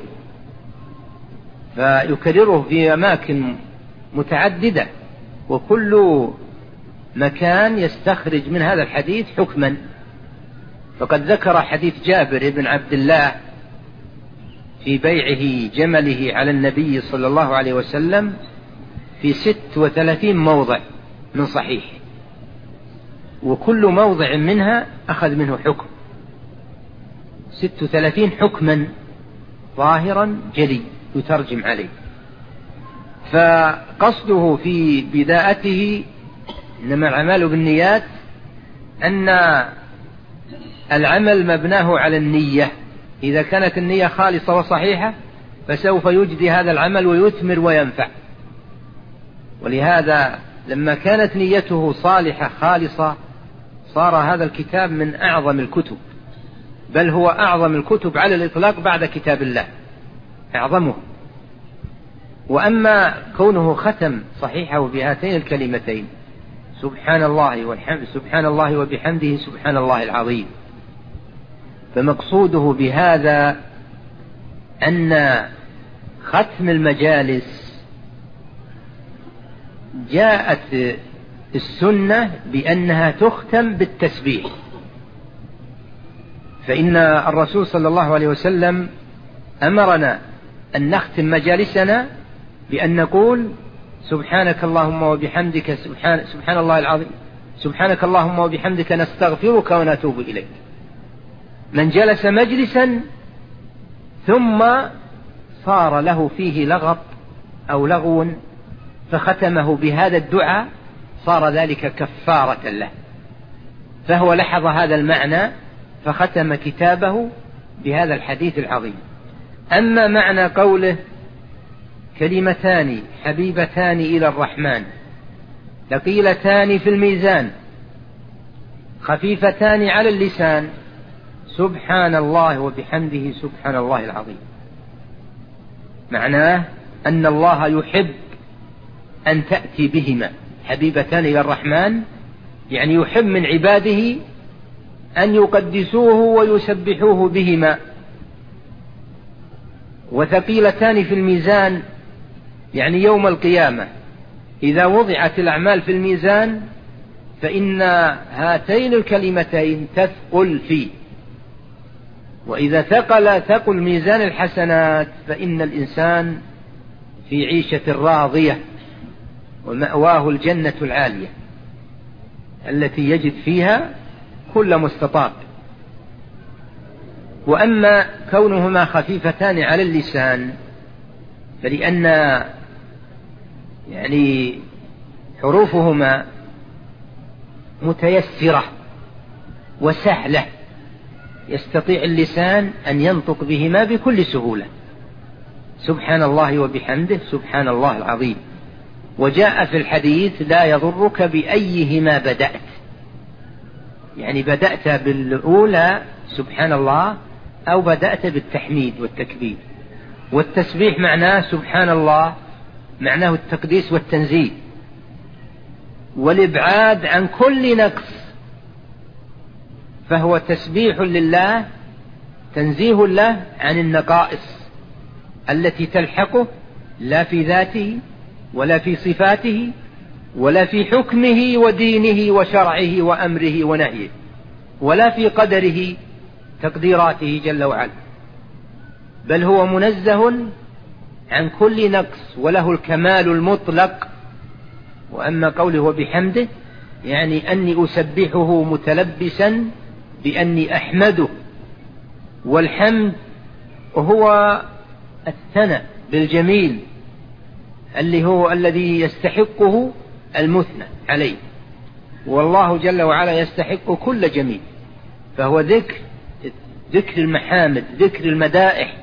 فيكرره في أماكن متعددة، وكل مكان يستخرج من هذا الحديث حكما. فقد ذكر حديث جابر بن عبد الله في بيعه جمله على النبي صلى الله عليه وسلم في 36 موضع من صحيح، وكل موضع منها أخذ منه حكم، 36 حكما ظاهرا جلي يترجم عليه. فقصده في بداءته إنما الأعمال بالنيات أن العمل مبناه على النية، إذا كانت النية خالصة وصحيحة فسوف يجدي هذا العمل ويثمر وينفع. ولهذا لما كانت نيته صالحة خالصة صار هذا الكتاب من أعظم الكتب، بل هو أعظم الكتب على الإطلاق بعد كتاب الله، أعظمه. وأما كونه ختم صحيحه بهاتين الكلمتين سبحان الله والحمد، سبحان الله وبحمده سبحان الله العظيم، فمقصوده بهذا أن ختم المجالس جاءت السنة بأنها تختم بالتسبيح، فإن الرسول صلى الله عليه وسلم أمرنا أن نختم مجالسنا بأن نقول سبحانك اللهم وبحمدك سبحان الله العظيم، سبحانك اللهم وبحمدك نستغفرك ونتوب إليك. من جلس مجلسا ثم صار له فيه لغط أو لغو فختمه بهذا الدعاء صار ذلك كفارة له، فهو لحظ هذا المعنى فختم كتابه بهذا الحديث العظيم. أما معنى قوله كلمتان حبيبتان إلى الرحمن ثقيلتان في الميزان خفيفتان على اللسان سبحان الله وبحمده سبحان الله العظيم. معناه أن الله يحب أن تأتي بهما حبيبتان إلى الرحمن، يعني يحب من عباده أن يقدسوه ويسبحوه بهما. وثقيلتان في الميزان يعني يوم القيامة إذا وضعت الأعمال في الميزان فإن هاتين الكلمتين تثقل فيه، وإذا ثقل ميزان الحسنات فإن الإنسان في عيشة راضية ومأواه الجنة العالية التي يجد فيها كل مستطاب. وأما كونهما خفيفتان على اللسان فلأن يعني حروفهما متيسرة وسهلة، يستطيع اللسان أن ينطق بهما بكل سهولة، سبحان الله وبحمده سبحان الله العظيم. وجاء في الحديث لا يضرك بأيهما بدأت، يعني بدأت بالأولى سبحان الله أو بدأت بالتحميد والتكبير. والتسبيح معناه سبحان الله معناه التقديس والتنزيه والإبعاد عن كل نقص، فهو تسبيح لله تنزيه له عن النقائص التي تلحقه لا في ذاته ولا في صفاته ولا في حكمه ودينه وشرعه وأمره ونهيه ولا في قدره تقديراته جل وعلا، بل هو منزه عن كل نقص وله الكمال المطلق. وأما قوله وبحمده يعني أني أسبحه متلبسا بأني أحمده، والحمد هو الثناء بالجميل اللي هو الذي يستحقه المثنى عليه، والله جل وعلا يستحق كل جميل، فهو ذكر المحامد ذكر المدائح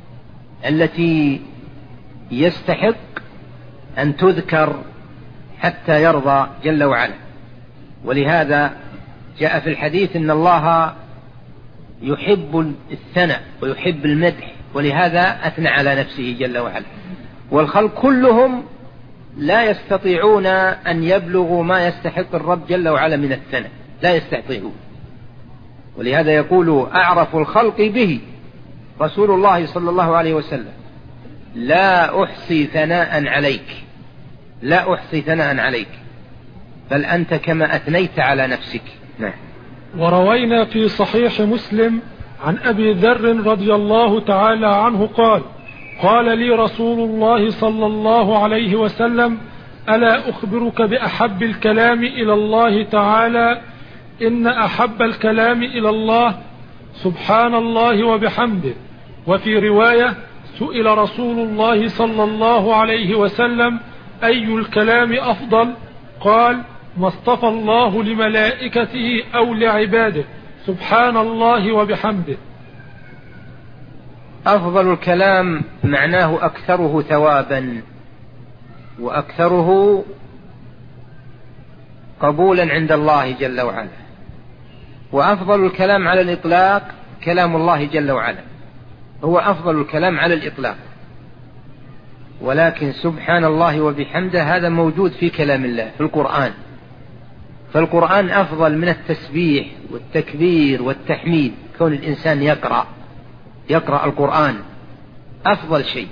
التي يستحق أن تذكر حتى يرضى جل وعلا. ولهذا جاء في الحديث إن الله يحب الثناء ويحب المدح، ولهذا أثنى على نفسه جل وعلا. والخلق كلهم لا يستطيعون أن يبلغوا ما يستحق الرب جل وعلا من الثناء، لا يستطيعون. ولهذا يقول أعرف الخلق به رسول الله صلى الله عليه وسلم لا أحصي ثناء عليك، لا أحصي ثناء عليك، بل أنت كما أثنيت على نفسك. نعم. وروينا في صحيح مسلم عن أبي ذر رضي الله تعالى عنه قال قال لي رسول الله صلى الله عليه وسلم ألا أخبرك بأحب الكلام إلى الله تعالى؟ إن أحب الكلام إلى الله سبحان الله وبحمده. وفي رواية سئل رسول الله صلى الله عليه وسلم أي الكلام أفضل؟ قال ما اصطفى الله لملائكته أو لعباده سبحان الله وبحمده. أفضل الكلام معناه أكثره ثوابا وأكثره قبولا عند الله جل وعلا. وأفضل الكلام على الإطلاق كلام الله جل وعلا، هو أفضل الكلام على الإطلاق. ولكن سبحان الله وبحمده هذا موجود في كلام الله في القرآن، فالقرآن أفضل من التسبيح والتكبير والتحميد. كون الإنسان يقرأ القرآن أفضل شيء.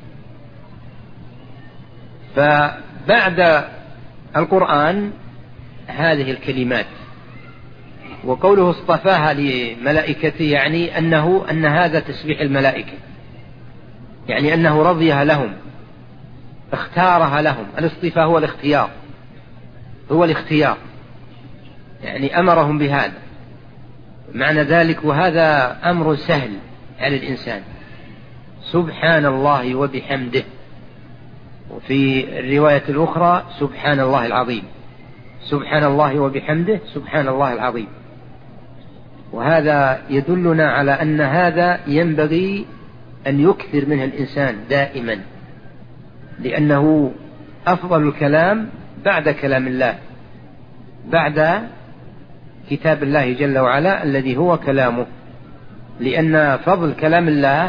فبعد القرآن هذه الكلمات. وقوله اصطفاها لملائكته يعني أن هذا تسبيح الملائكة، يعني أنه رضيها لهم اختارها لهم. الاصطفاء هو الاختيار، هو الاختيار، يعني أمرهم بهذا معنى ذلك. وهذا أمر سهل على الإنسان سبحان الله وبحمده. وفي الرواية الأخرى سبحان الله العظيم، سبحان الله وبحمده سبحان الله العظيم. وهذا يدلنا على أن هذا ينبغي أن يكثر منه الإنسان دائما، لأنه أفضل الكلام بعد كلام الله، بعد كتاب الله جل وعلا الذي هو كلامه، لأن فضل كلام الله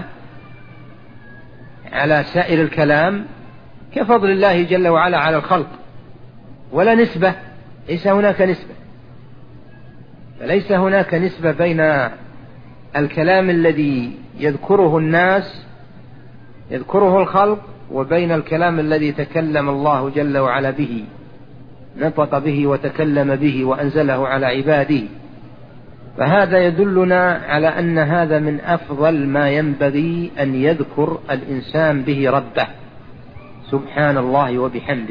على سائر الكلام كفضل الله جل وعلا على الخلق، ولا نسبة، ليس هناك نسبة، فليس هناك نسبة بين الكلام الذي يذكره الناس يذكره الخلق وبين الكلام الذي تكلم الله جل وعلا به، نطق به وتكلم به وأنزله على عباده. فهذا يدلنا على أن هذا من أفضل ما ينبغي أن يذكر الإنسان به ربه، سبحان الله وبحمده.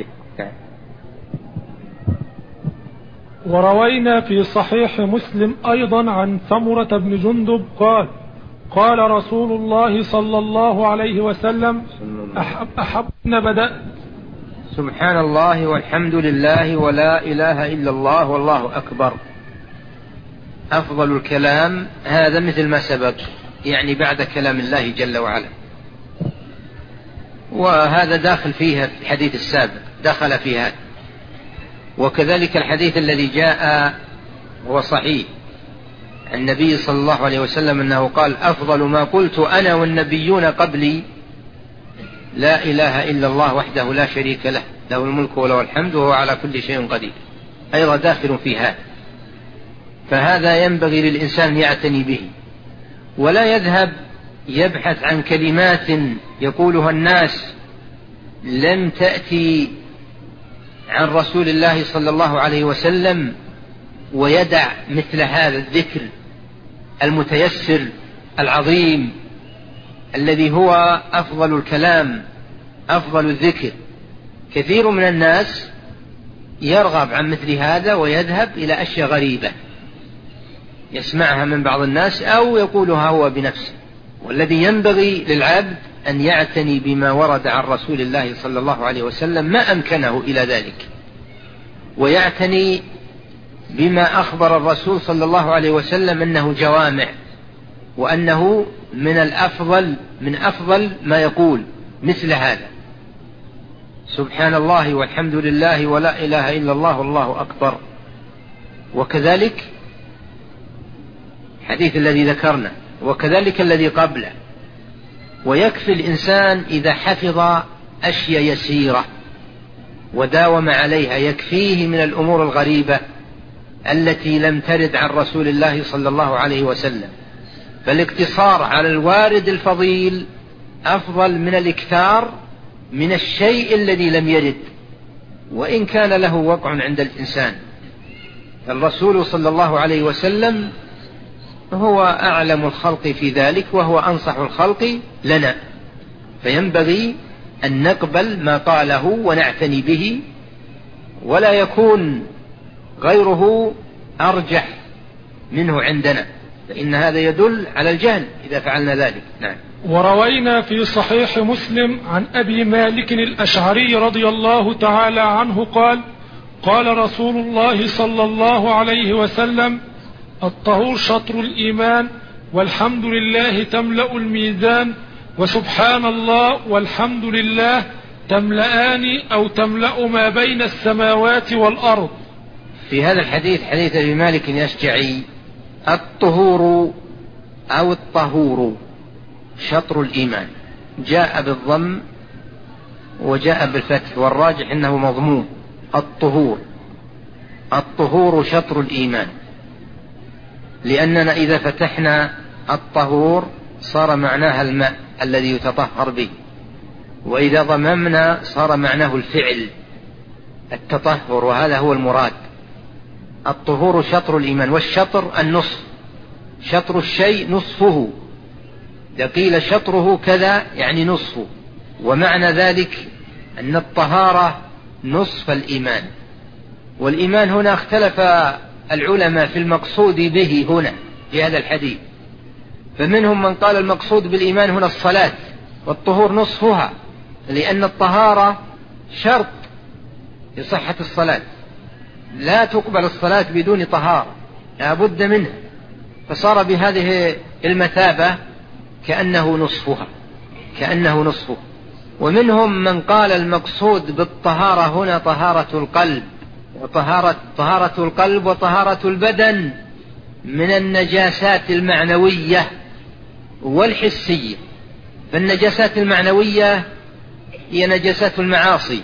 وروينا في صحيح مسلم أيضا عن سمرة بن جندب قال: قال رسول الله صلى الله عليه وسلم: أحبنا بدأت. سبحان الله والحمد لله ولا إله إلا الله والله أكبر. أفضل الكلام هذا مثل ما سبق، يعني بعد كلام الله جل وعلا، وهذا داخل فيها في الحديث السابق، دخل فيها. وكذلك الحديث الذي جاء هو صحيح النبي صلى الله عليه وسلم أنه قال: أفضل ما قلت أنا والنبيون قبلي لا إله إلا الله وحده لا شريك له، له الملك وله الحمد وهو على كل شيء قدير، أيضا داخل فيها. فهذا ينبغي للإنسان أن يعتني به، ولا يذهب يبحث عن كلمات يقولها الناس لم تأتي عن رسول الله صلى الله عليه وسلم، ويدع مثل هذا الذكر المتيسر العظيم الذي هو أفضل الكلام، أفضل الذكر. كثير من الناس يرغب عن مثل هذا ويذهب إلى أشياء غريبة يسمعها من بعض الناس أو يقولها هو بنفسه. والذي ينبغي للعبد أن يعتني بما ورد عن رسول الله صلى الله عليه وسلم ما أمكنه إلى ذلك، ويعتني بما أخبر الرسول صلى الله عليه وسلم أنه جوامع، وأنه من أفضل ما يقول مثل هذا: سبحان الله والحمد لله ولا إله إلا الله والله أكبر. وكذلك الحديث الذي ذكرنا، وكذلك الذي قبله. ويكفي الإنسان إذا حفظ أشياء يسيرة وداوم عليها، يكفيه من الأمور الغريبة التي لم ترد عن رسول الله صلى الله عليه وسلم. فالاقتصار على الوارد الفضيل أفضل من الإكثار من الشيء الذي لم يرد وإن كان له وقع عند الإنسان. الرسول صلى الله عليه وسلم هو أعلم الخلق في ذلك، وهو أنصح الخلق لنا، فينبغي أن نقبل ما قاله ونعتني به، ولا يكون غيره أرجح منه عندنا، فإن هذا يدل على الجهل إذا فعلنا ذلك. نعم. وروينا في صحيح مسلم عن أبي مالك الأشعري رضي الله تعالى عنه قال: قال رسول الله صلى الله عليه وسلم: الطهور شطر الإيمان، والحمد لله تملأ الميزان، وسبحان الله والحمد لله تملأان أو تملأ ما بين السماوات والأرض. في هذا الحديث، حديث أبي مالك الأشجعي، الطهور أو الطهور شطر الإيمان، جاء بالضم وجاء بالفتح، والراجح أنه مضموم. الطهور شطر الإيمان، لأننا إذا فتحنا الطهور صار معناها الماء الذي يتطهر به، وإذا ضممنا صار معناه الفعل التطهر، وهذا هو المراد. الطهور شطر الإيمان، والشطر النصف، شطر الشيء نصفه، إذا قيل شطره كذا يعني نصفه، ومعنى ذلك أن الطهارة نصف الإيمان. والإيمان هنا اختلف العلماء في المقصود به هنا في هذا الحديث، فمنهم من قال المقصود بالإيمان هنا الصلاة، والطهور نصفها، لأن الطهارة شرط لصحة الصلاة، لا تقبل الصلاة بدون طهارة، لا بد منها، فصار بهذه المثابة كأنه نصفها. ومنهم من قال المقصود بالطهارة هنا طهارة القلب، طهارة القلب وطهارة البدن من النجاسات المعنوية والحسية. فالنجاسات المعنوية هي نجاسات المعاصي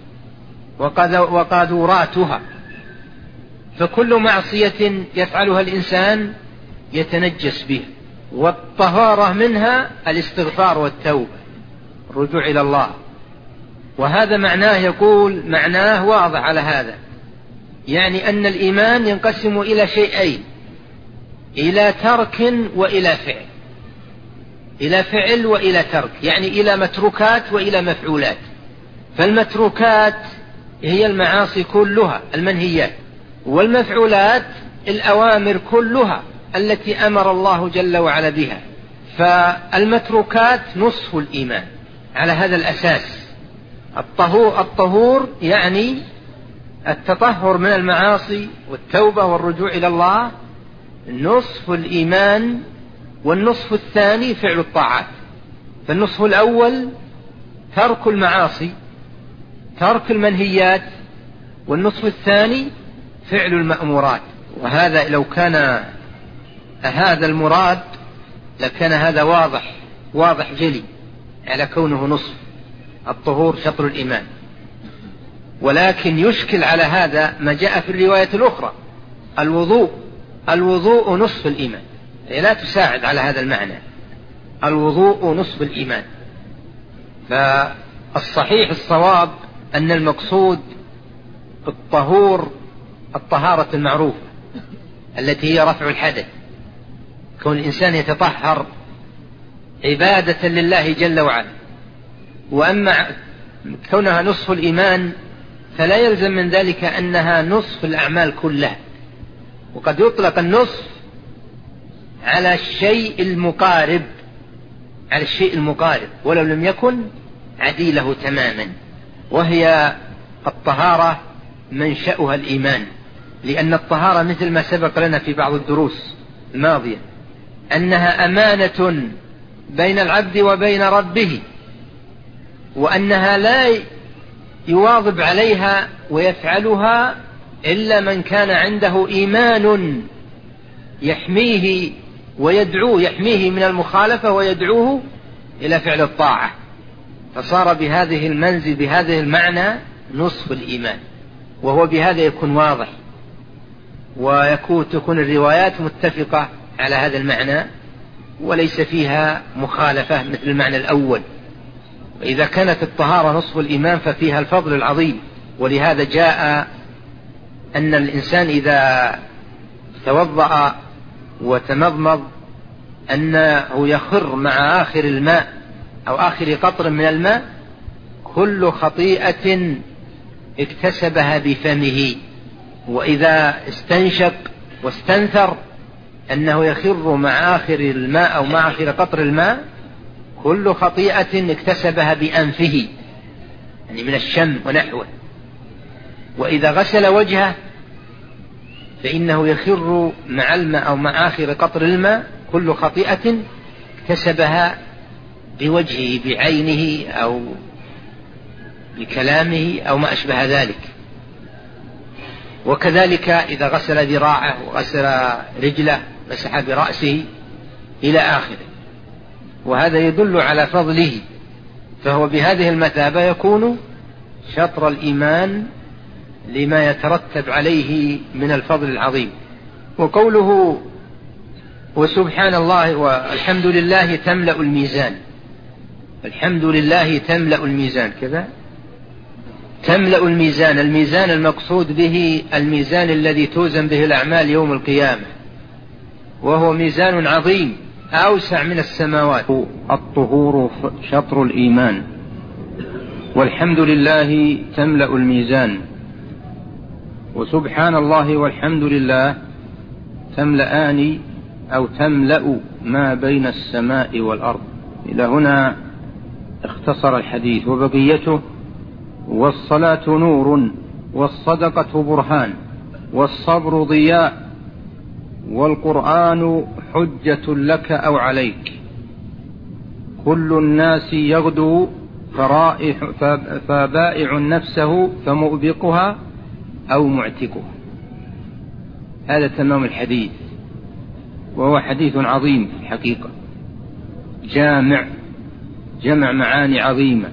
وقاذوراتها، فكل معصية يفعلها الإنسان يتنجس بها، والطهارة منها الاستغفار والتوبة، الرجوع إلى الله. وهذا معناه، يقول معناه واضح على هذا، يعني أن الإيمان ينقسم إلى شيئين: إلى ترك وإلى فعل، إلى فعل وإلى ترك، يعني إلى متروكات وإلى مفعولات. فالمتروكات هي المعاصي كلها المنهيات، والمفعولات الأوامر كلها التي أمر الله جل وعلا بها. فالمتروكات نصف الإيمان على هذا الأساس. الطهور يعني التطهر من المعاصي والتوبة والرجوع إلى الله نصف الإيمان، والنصف الثاني فعل الطاعات. فالنصف الأول ترك المعاصي، ترك المنهيات، والنصف الثاني فعل المأمورات. وهذا لو كان هذا المراد لكان هذا واضح جلي على كونه نصف. الطهور شطر الإيمان، ولكن يشكل على هذا ما جاء في الرواية الأخرى: الوضوء نصف الإيمان. لا تساعد على هذا المعنى، الوضوء نصف الإيمان. فالصحيح الصواب أن المقصود بالطهور الطهارة المعروفة التي هي رفع الحدث، كون الإنسان يتطهر عبادة لله جل وعلا. وأما كونها نصف الإيمان فلا يلزم من ذلك أنها نصف الأعمال كلها، وقد يطلق النصف على الشيء المقارب ولو لم يكن عديله تماما. وهي الطهارة منشأها الإيمان، لأن الطهارة مثل ما سبق لنا في بعض الدروس الماضية أنها أمانة بين العبد وبين ربه، وأنها لا يواظب عليها ويفعلها إلا من كان عنده إيمان يحميه من المخالفة ويدعوه إلى فعل الطاعة. فصار بهذه المنزل بهذه المعنى نصف الإيمان، وهو بهذا يكون واضح، تكون الروايات متفقة على هذا المعنى وليس فيها مخالفة مثل المعنى الأول. وإذا كانت الطهارة نصف الإيمان ففيها الفضل العظيم. ولهذا جاء أن الإنسان إذا توضأ وتمضمض أنه يخر مع آخر الماء أو آخر قطر من الماء كل خطيئة اكتسبها بفمه. وإذا استنشق واستنثر أنه يخر مع آخر الماء أو مع آخر قطر الماء كل خطيئة اكتسبها بأنفه، يعني من الشم ونحوه. وإذا غسل وجهه فإنه يخر مع الماء أو مع آخر قطر الماء كل خطيئة اكتسبها بوجهه بعينه أو بكلامه أو ما أشبه ذلك. وكذلك إذا غسل ذراعه وغسل رجله مسح برأسه إلى آخره. وهذا يدل على فضله، فهو بهذه المثابة يكون شطر الإيمان لما يترتب عليه من الفضل العظيم. وقوله وسبحان الله والحمد لله تملأ الميزان، الحمد لله تملأ الميزان كذا، تملأ الميزان. الميزان المقصود به الميزان الذي توزن به الأعمال يوم القيامة، وهو ميزان عظيم أوسع من السماوات. الطهور شطر الإيمان، والحمد لله تملأ الميزان، وسبحان الله والحمد لله تملأان أو تملأ ما بين السماء والأرض. إلى هنا اختصر الحديث. وبقيته: والصلاة نور، والصدقة برهان، والصبر ضياء، والقرآن حجة لك أو عليك. كل الناس يغدو فبائع نفسه فمؤبقها أو معتقها. هذا تمام الحديث، وهو حديث عظيم في الحقيقة، جمع معاني عظيمة.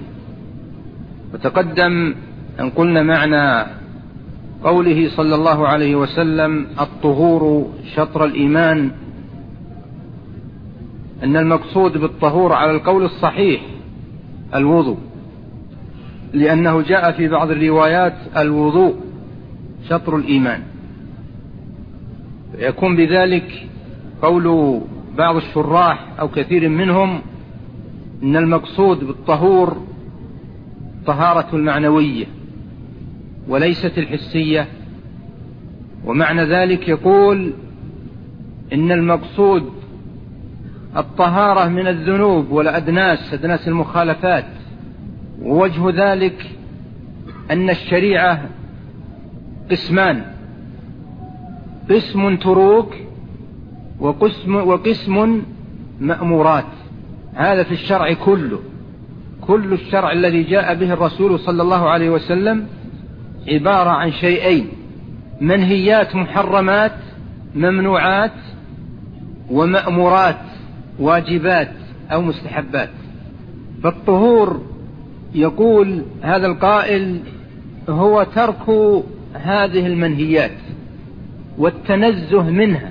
وتقدم أن قلنا معنى قوله صلى الله عليه وسلم الطهور شطر الإيمان، أن المقصود بالطهور على القول الصحيح الوضوء، لأنه جاء في بعض الروايات الوضوء شطر الإيمان، يكون بذلك قول بعض الشراح أو كثير منهم أن المقصود بالطهور طهارة المعنوية وليست الحسية. ومعنى ذلك يقول إن المقصود الطهارة من الذنوب والأدناس المخالفات. ووجه ذلك أن الشريعة قسمان: قسم تروك وقسم مأمورات. هذا في الشرع كله، كل الشرع الذي جاء به الرسول صلى الله عليه وسلم عبارة عن شيئين: منهيات محرمات ممنوعات، ومأمورات واجبات أو مستحبات. فالطهور يقول هذا القائل هو ترك هذه المنهيات والتنزه منها،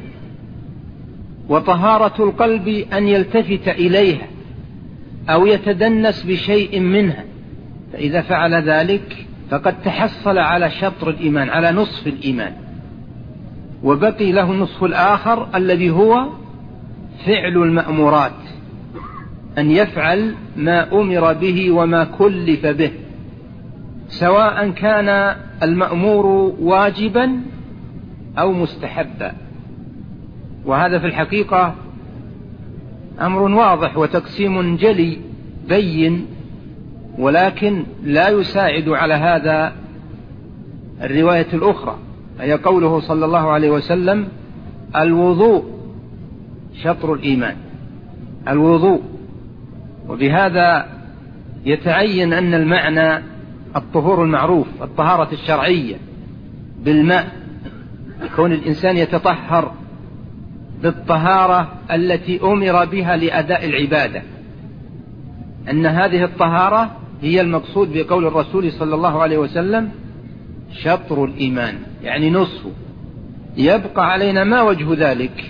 وطهارة القلب أن يلتفت إليها أو يتدنس بشيء منها، فإذا فعل ذلك فقد تحصل على شطر الإيمان، على نصف الإيمان، وبقي له النصف الآخر الذي هو فعل المأمورات، أن يفعل ما أمر به وما كلف به، سواء كان المأمور واجبا أو مستحبا. وهذا في الحقيقة أمر واضح وتقسيم جلي بين، ولكن لا يساعد على هذا الرواية الأخرى، هي قوله صلى الله عليه وسلم الوضوء شطر الإيمان، الوضوء. وبهذا يتعين أن المعنى الطهور المعروف، الطهارة الشرعية بالماء، كون الإنسان يتطهر بالطهارة التي أمر بها لأداء العبادة، أن هذه الطهارة هي المقصود بقول الرسول صلى الله عليه وسلم شطر الإيمان، يعني نصفه. يبقى علينا ما وجه ذلك،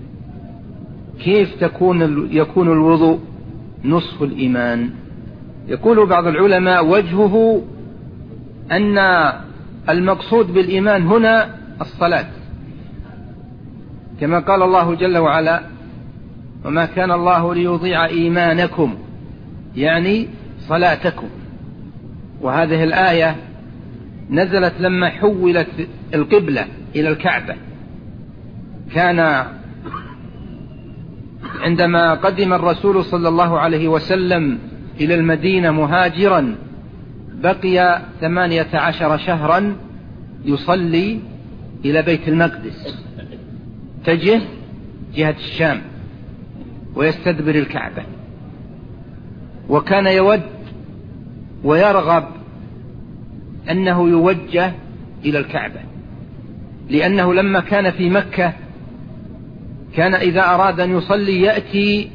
كيف يكون الوضوء نصف الإيمان؟ يقول بعض العلماء وجهه أن المقصود بالإيمان هنا الصلاة، كما قال الله جل وعلا وما كان الله ليضيع إيمانكم، يعني صلاتكم. وهذه الآية نزلت لما حولت القبلة إلى الكعبة. كان عندما قدم الرسول صلى الله عليه وسلم إلى المدينة مهاجرا، بقي 18 شهرا يصلي إلى بيت المقدس، جهة الشام، ويستدبر الكعبة. وكان يود ويرغب أنه يوجه إلى الكعبة، لأنه لما كان في مكة كان إذا أراد أن يصلي يأتي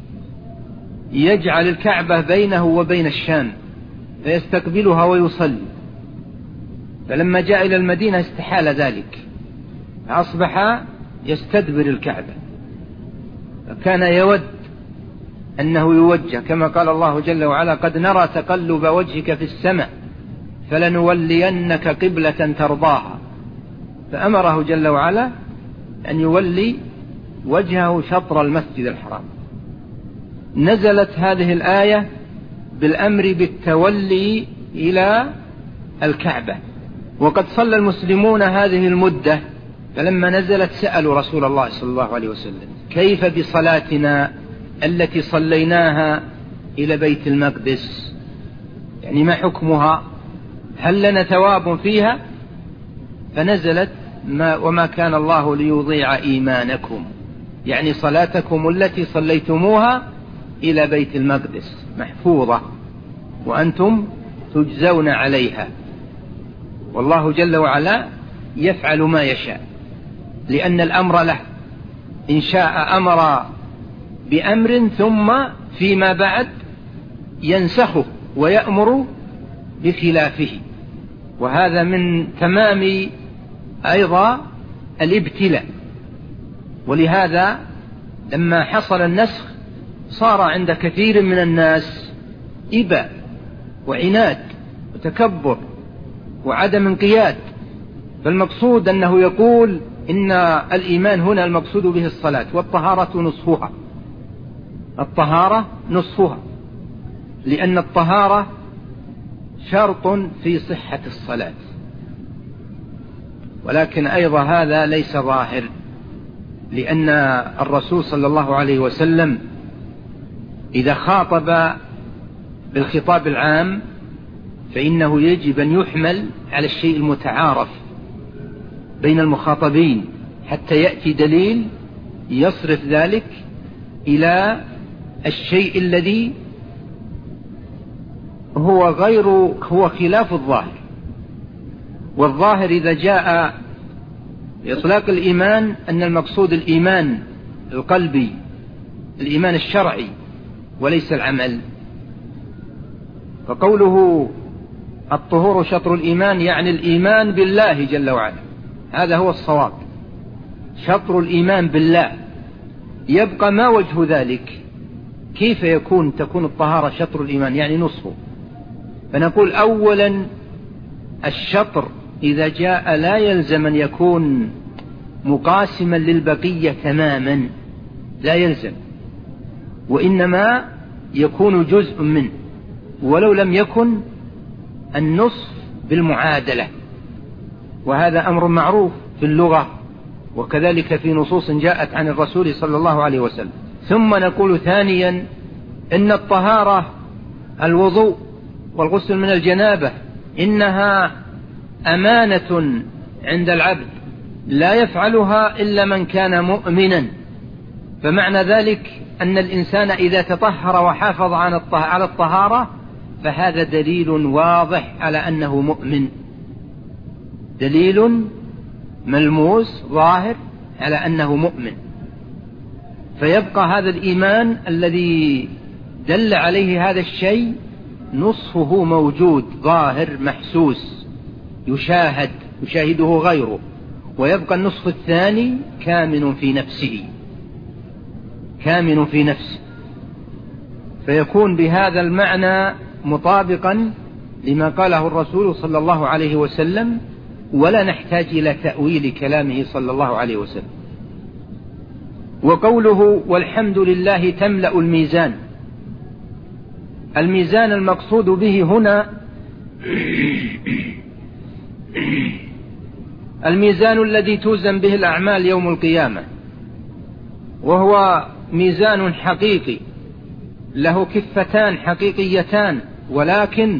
يجعل الكعبة بينه وبين الشام فيستقبلها ويصلي. فلما جاء إلى المدينة استحال ذلك، أصبح يستدبر الكعبة. فكان يود أنه يوجه، كما قال الله جل وعلا قد نرى تقلب وجهك في السماء فلنولينك قبلة ترضاها. فأمره جل وعلا أن يولي وجهه شطر المسجد الحرام. نزلت هذه الآية بالأمر بالتولي إلى الكعبة، وقد صلى المسلمون هذه المدة، فلما نزلت سألوا رسول الله صلى الله عليه وسلم كيف بصلاتنا التي صليناها إلى بيت المقدس، يعني ما حكمها، هل لنا ثواب فيها؟ فنزلت وما كان الله ليضيع إيمانكم، يعني صلاتكم التي صليتموها إلى بيت المقدس محفوظة وأنتم تجزون عليها. والله جل وعلا يفعل ما يشاء، لأن الأمر له، إن شاء أمر بأمر ثم فيما بعد ينسخه ويأمر بخلافه، وهذا من تمام أيضا الابتلاء. ولهذا لما حصل النسخ صار عند كثير من الناس إباء وعناد وتكبر وعدم انقياد. فالمقصود أنه يقول إن الإيمان هنا المقصود به الصلاة، والطهارة نصفها، الطهارة نصفها، لأن الطهارة شرط في صحة الصلاة. ولكن أيضا هذا ليس ظاهر، لأن الرسول صلى الله عليه وسلم إذا خاطب بالخطاب العام فإنه يجب أن يحمل على الشيء المتعارف بين المخاطبين، حتى يأتي دليل يصرف ذلك إلى الشيء الذي هو خلاف الظاهر. والظاهر إذا جاء بإطلاق الإيمان أن المقصود الإيمان القلبي، الإيمان الشرعي وليس العمل. فقوله الطهور شطر الإيمان يعني الإيمان بالله جل وعلا، هذا هو الصواب، شطر الإيمان بالله. يبقى ما وجه ذلك؟ كيف تكون الطهارة شطر الإيمان يعني نصفه؟ فنقول أولا الشطر إذا جاء لا يلزم أن يكون مقاسما للبقية تماما، لا يلزم، وإنما يكون جزء منه، ولو لم يكن النصف بالمعادلة. وهذا أمر معروف في اللغة، وكذلك في نصوص جاءت عن الرسول صلى الله عليه وسلم. ثم نقول ثانيا إن الطهارة الوضوء والغسل من الجنابة إنها أمانة عند العبد لا يفعلها إلا من كان مؤمنا. فمعنى ذلك أن الإنسان إذا تطهر وحافظ على الطهارة فهذا دليل واضح على أنه مؤمن، دليل ملموس ظاهر على أنه مؤمن. فيبقى هذا الإيمان الذي دل عليه هذا الشيء نصفه موجود ظاهر محسوس يشاهده غيره، ويبقى النصف الثاني كامن في نفسه، فيكون بهذا المعنى مطابقا لما قاله الرسول صلى الله عليه وسلم، ولا نحتاج إلى تأويل كلامه صلى الله عليه وسلم. وقوله والحمد لله تملأ الميزان، الميزان المقصود به هنا الميزان الذي توزن به الأعمال يوم القيامة، وهو ميزان حقيقي له كفتان حقيقيتان، ولكن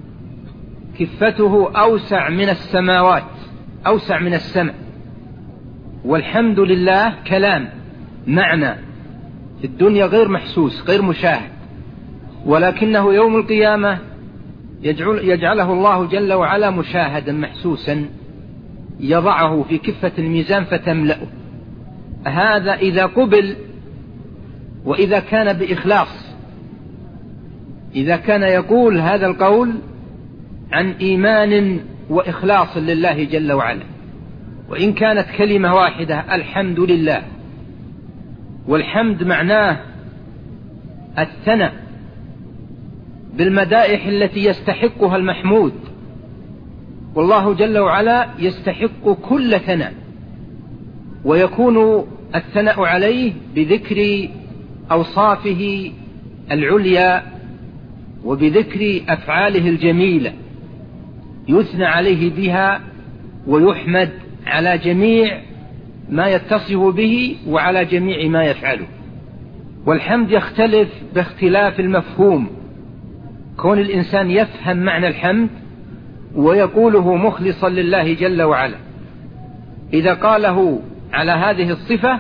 كفته أوسع من السماوات، أوسع من السماء. والحمد لله كلام معنى في الدنيا غير محسوس غير مشاهد، ولكنه يوم القيامة يجعله الله جل وعلا مشاهدا محسوسا، يضعه في كفة الميزان فتملأه. هذا إذا قبل، وإذا كان بإخلاص، إذا كان يقول هذا القول عن إيمان وإخلاص لله جل وعلا. وإن كانت كلمة واحدة الحمد لله، والحمد معناه الثناء بالمدائح التي يستحقها المحمود، والله جل وعلا يستحق كل ثناء، ويكون الثناء عليه بذكر أوصافه العليا وبذكر أفعاله الجميلة يثنى عليه بها، ويحمد على جميع ما يتصف به وعلى جميع ما يفعله. والحمد يختلف باختلاف المفهوم، كون الإنسان يفهم معنى الحمد ويقوله مخلصا لله جل وعلا. إذا قاله على هذه الصفة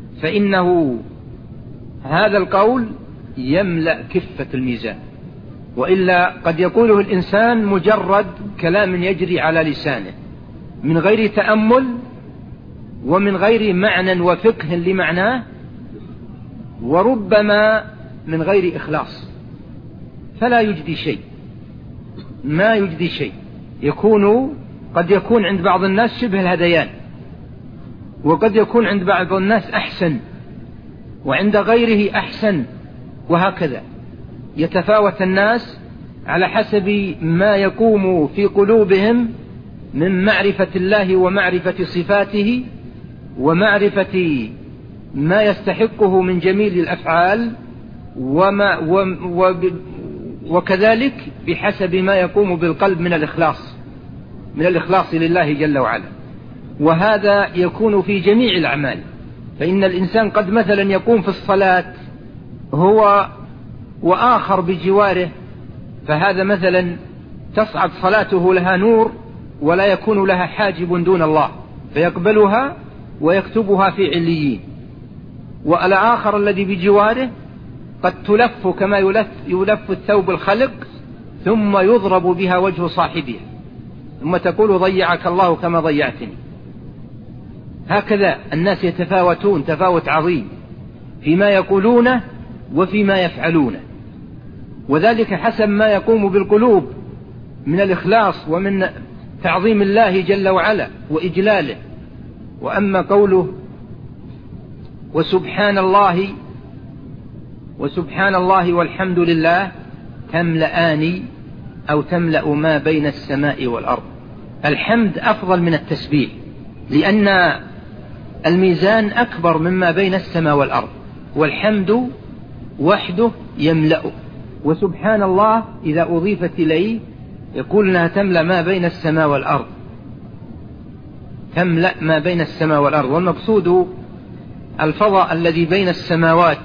فإنه هذا القول يملأ كفة الميزان، وإلا قد يقوله الإنسان مجرد كلام يجري على لسانه من غير تأمل ومن غير معنى وفقه لمعناه، وربما من غير إخلاص، فلا يجدي شيء، ما يجدي شيء. قد يكون عند بعض الناس شبه الهذيان، وقد يكون عند بعض الناس أحسن، وعند غيره أحسن، وهكذا يتفاوت الناس على حسب ما يقوم في قلوبهم من معرفة الله ومعرفة صفاته ومعرفة ما يستحقه من جميل الأفعال، وكذلك بحسب ما يقوم بالقلب من الإخلاص لله جل وعلا. وهذا يكون في جميع الأعمال. فإن الإنسان قد مثلا يقوم في الصلاة هو وآخر بجواره، فهذا مثلا تصعد صلاته لها نور ولا يكون لها حاجب دون الله، فيقبلها ويكتبها في عليين. والآخر الذي بجواره قد تلف كما يلف الثوب الخلق، ثم يضرب بها وجه صاحبها، ثم تقول ضيعك الله كما ضيعتني. هكذا الناس يتفاوتون تفاوت عظيم فيما يقولونه وفيما يفعلونه، وذلك حسب ما يقوم بالقلوب من الإخلاص ومن تعظيم الله جل وعلا وإجلاله. وأما قوله وسبحان الله والحمد لله تملأان أو تملأ ما بين السماء والأرض. الحمد أفضل من التسبيح، لأن الميزان أكبر مما بين السماء والأرض، والحمد وحده يملأه. وسبحان الله إذا أضيفت إليه يقول أنها تملأ ما بين السماء والأرض، تملأ ما بين السماء والأرض. والمقصود الفضاء الذي بين السماوات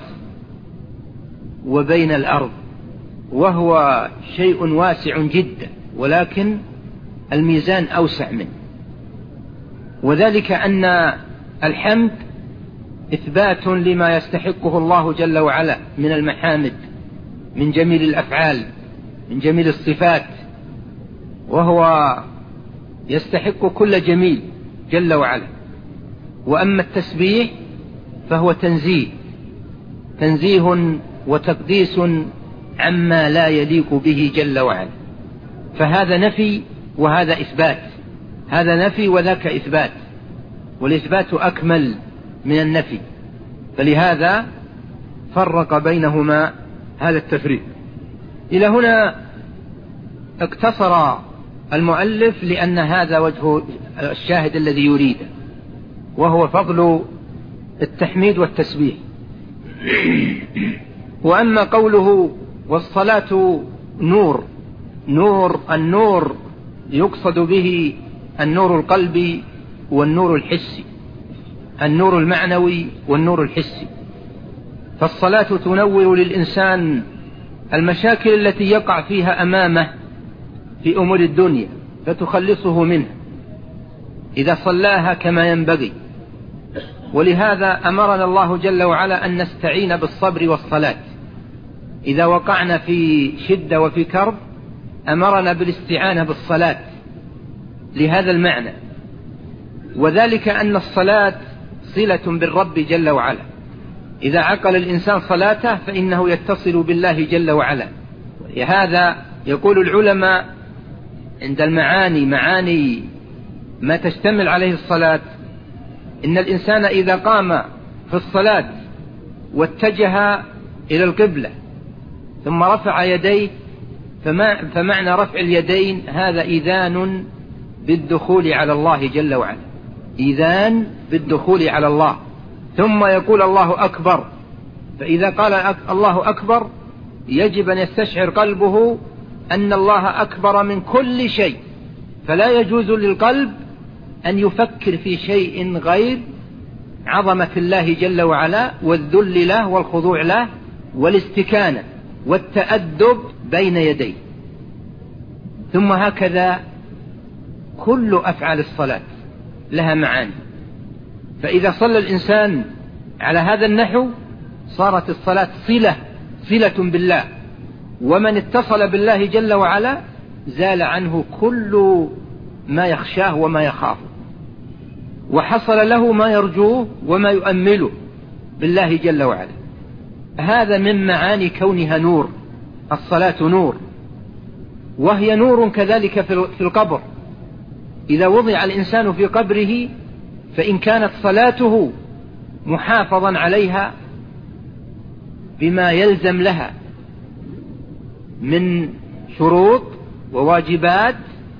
وبين الأرض، وهو شيء واسع جدا، ولكن الميزان أوسع منه. وذلك أن الحمد إثبات لما يستحقه الله جل وعلا من المحامد، من جميل الأفعال، من جميل الصفات، وهو يستحق كل جميل جل وعلا. وأما التسبيح فهو تنزيه وتقديس عما لا يليق به جل وعلا. فهذا نفي وهذا إثبات، هذا نفي وذاك إثبات، والإثبات أكمل من النفي، فلهذا فرق بينهما هذا التفريق. إلى هنا اقتصر المؤلف لأن هذا وجه الشاهد الذي يريده، وهو فضل التحميد والتسبيح. وأما قوله والصلاة نور، النور يقصد به النور القلبي والنور الحسي، النور المعنوي والنور الحسي. فالصلاة تنور للإنسان المشاكل التي يقع فيها أمامه في أمور الدنيا، فتخلصه منها إذا صلاها كما ينبغي. ولهذا أمرنا الله جل وعلا أن نستعين بالصبر والصلاة. إذا وقعنا في شدة وفي كرب أمرنا بالاستعانة بالصلاة لهذا المعنى، وذلك أن الصلاة صلة بالرب جل وعلا. إذا عقل الإنسان صلاته فإنه يتصل بالله جل وعلا. لهذا يقول العلماء عند معاني ما تشتمل عليه الصلاة، إن الإنسان إذا قام في الصلاة واتجه إلى القبلة ثم رفع يديه، فمعنى رفع اليدين هذا إذان بالدخول على الله جل وعلا، إذان بالدخول على الله. ثم يقول الله أكبر، فإذا قال الله أكبر يجب أن يستشعر قلبه أن الله أكبر من كل شيء، فلا يجوز للقلب أن يفكر في شيء غير عظمة الله جل وعلا والذل له والخضوع له والاستكانة والتأدب بين يديه. ثم هكذا كل أفعال الصلاة لها معاني. فإذا صلى الإنسان على هذا النحو صارت الصلاة صلة بالله، ومن اتصل بالله جل وعلا زال عنه كل ما يخشاه وما يخافه، وحصل له ما يرجوه وما يؤمله بالله جل وعلا. هذا من معاني كونها نور. الصلاة نور، وهي نور كذلك في القبر. إذا وضع الإنسان في قبره فإن كانت صلاته محافظا عليها بما يلزم لها من شروط وواجبات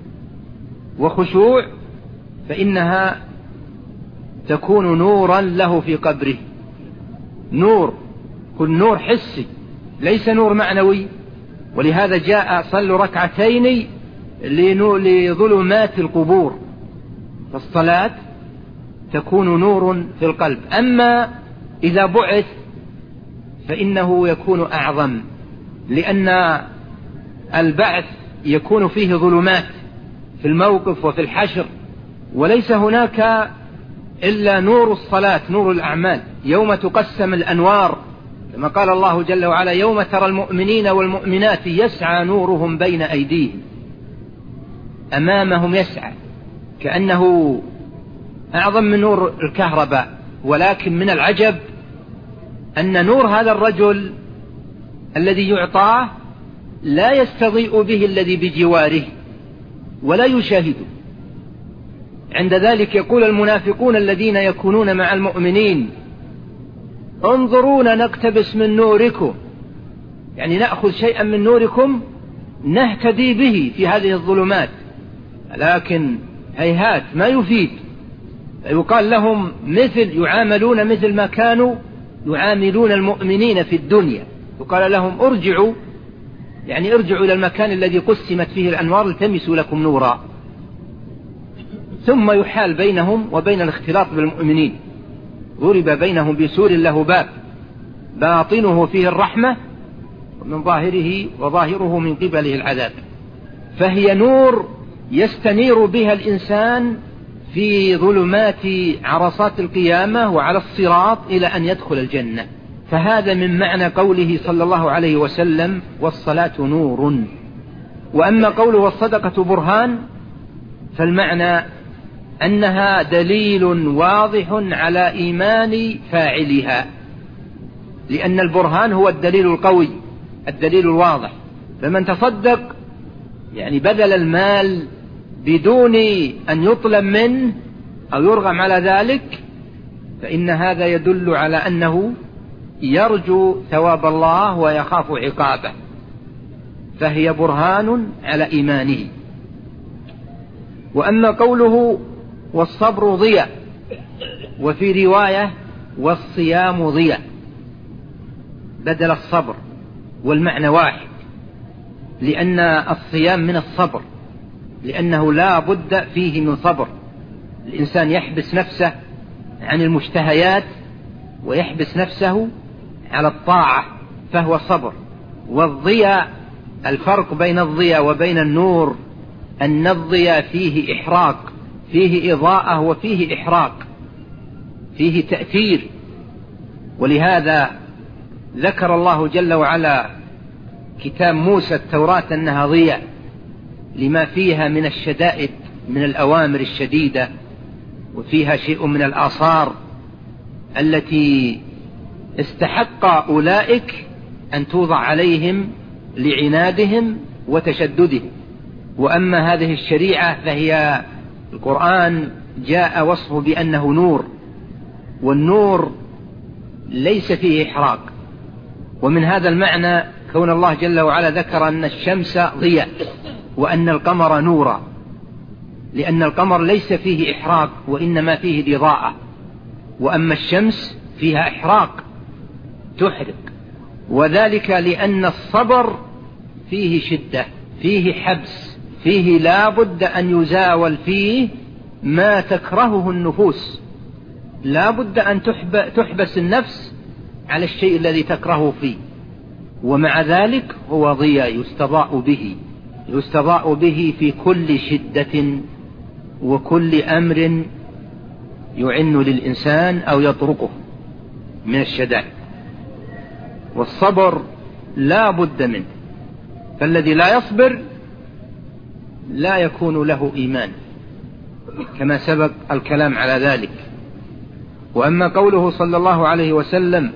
وخشوع فإنها تكون نورا له في قبره. نور، كل نور حسي ليس نور معنوي. ولهذا جاء صلوا ركعتين لظلمات القبور. فالصلاة تكون نور في القلب. أما إذا بعث فإنه يكون أعظم، لأن البعث يكون فيه ظلمات في الموقف وفي الحشر، وليس هناك إلا نور الصلاة، نور الأعمال. يوم تقسم الأنوار، كما قال الله جل وعلا: يوم ترى المؤمنين والمؤمنات يسعى نورهم بين أيديهم، أمامهم يسعى، كأنه أعظم من نور الكهرباء. ولكن من العجب أن نور هذا الرجل الذي يعطاه لا يستضيء به الذي بجواره ولا يشاهده. عند ذلك يقول المنافقون الذين يكونون مع المؤمنين: انظرونا نقتبس من نوركم، يعني نأخذ شيئا من نوركم نهتدي به في هذه الظلمات. لكن هيهات، ما يفيد. يقال لهم يعاملون مثل ما كانوا يعاملون المؤمنين في الدنيا. يقال لهم: ارجعوا، يعني ارجعوا إلى المكان الذي قسمت فيه الأنوار التمسوا لكم نورا. ثم يحال بينهم وبين الاختلاط بالمؤمنين. ضرب بينهم بسور له باب باطنه فيه الرحمة وظاهره من قبله العذاب. فهي نور يستنير بها الإنسان في ظلمات عرصات القيامة وعلى الصراط إلى أن يدخل الجنة. فهذا من معنى قوله صلى الله عليه وسلم: والصلاة نور. وأما قوله: والصدقة برهان، فالمعنى أنها دليل واضح على إيمان فاعلها، لأن البرهان هو الدليل القوي، الدليل الواضح. فمن تصدق يعني بذل المال بدون أن يطلب منه أو يرغم على ذلك، فإن هذا يدل على أنه يرجو ثواب الله ويخاف عقابه، فهي برهان على إيمانه. وأما قوله: والصبر ضياء، وفي رواية: والصيام ضياء، بدل الصبر، والمعنى واحد، لأن الصيام من الصبر، لأنه لا بد فيه من صبر. الإنسان يحبس نفسه عن المشتهيات ويحبس نفسه على الطاعة، فهو صبر. والضياء، الفرق بين الضياء وبين النور أن الضياء فيه إحراق، فيه إضاءة وفيه إحراق، فيه تأثير. ولهذا ذكر الله جل وعلا كتاب موسى التوراة أنها ضياء، لما فيها من الشدائد، من الأوامر الشديدة، وفيها شيء من الآثار التي استحق أولئك أن توضع عليهم لعنادهم وتشددهم. وأما هذه الشريعة فهي القرآن جاء وصفه بأنه نور، والنور ليس فيه إحراق. ومن هذا المعنى كون الله جل وعلا ذكر أن الشمس ضياء وأن القمر نورا، لأن القمر ليس فيه إحراق وإنما فيه إضاءة، وأما الشمس فيها إحراق تحرق. وذلك لأن الصبر فيه شدة، فيه حبس، فيه لا بد أن يزاول فيه ما تكرهه النفوس، لا بد أن تحبس النفس على الشيء الذي تكرهه فيه. ومع ذلك هو ضياء يستضاء به في كل شدة وكل أمر يعن للإنسان أو يطرقه من الشدائد. والصبر لا بد منه، فالذي لا يصبر لا يكون له إيمان، كما سبق الكلام على ذلك. وأما قوله صلى الله عليه وسلم: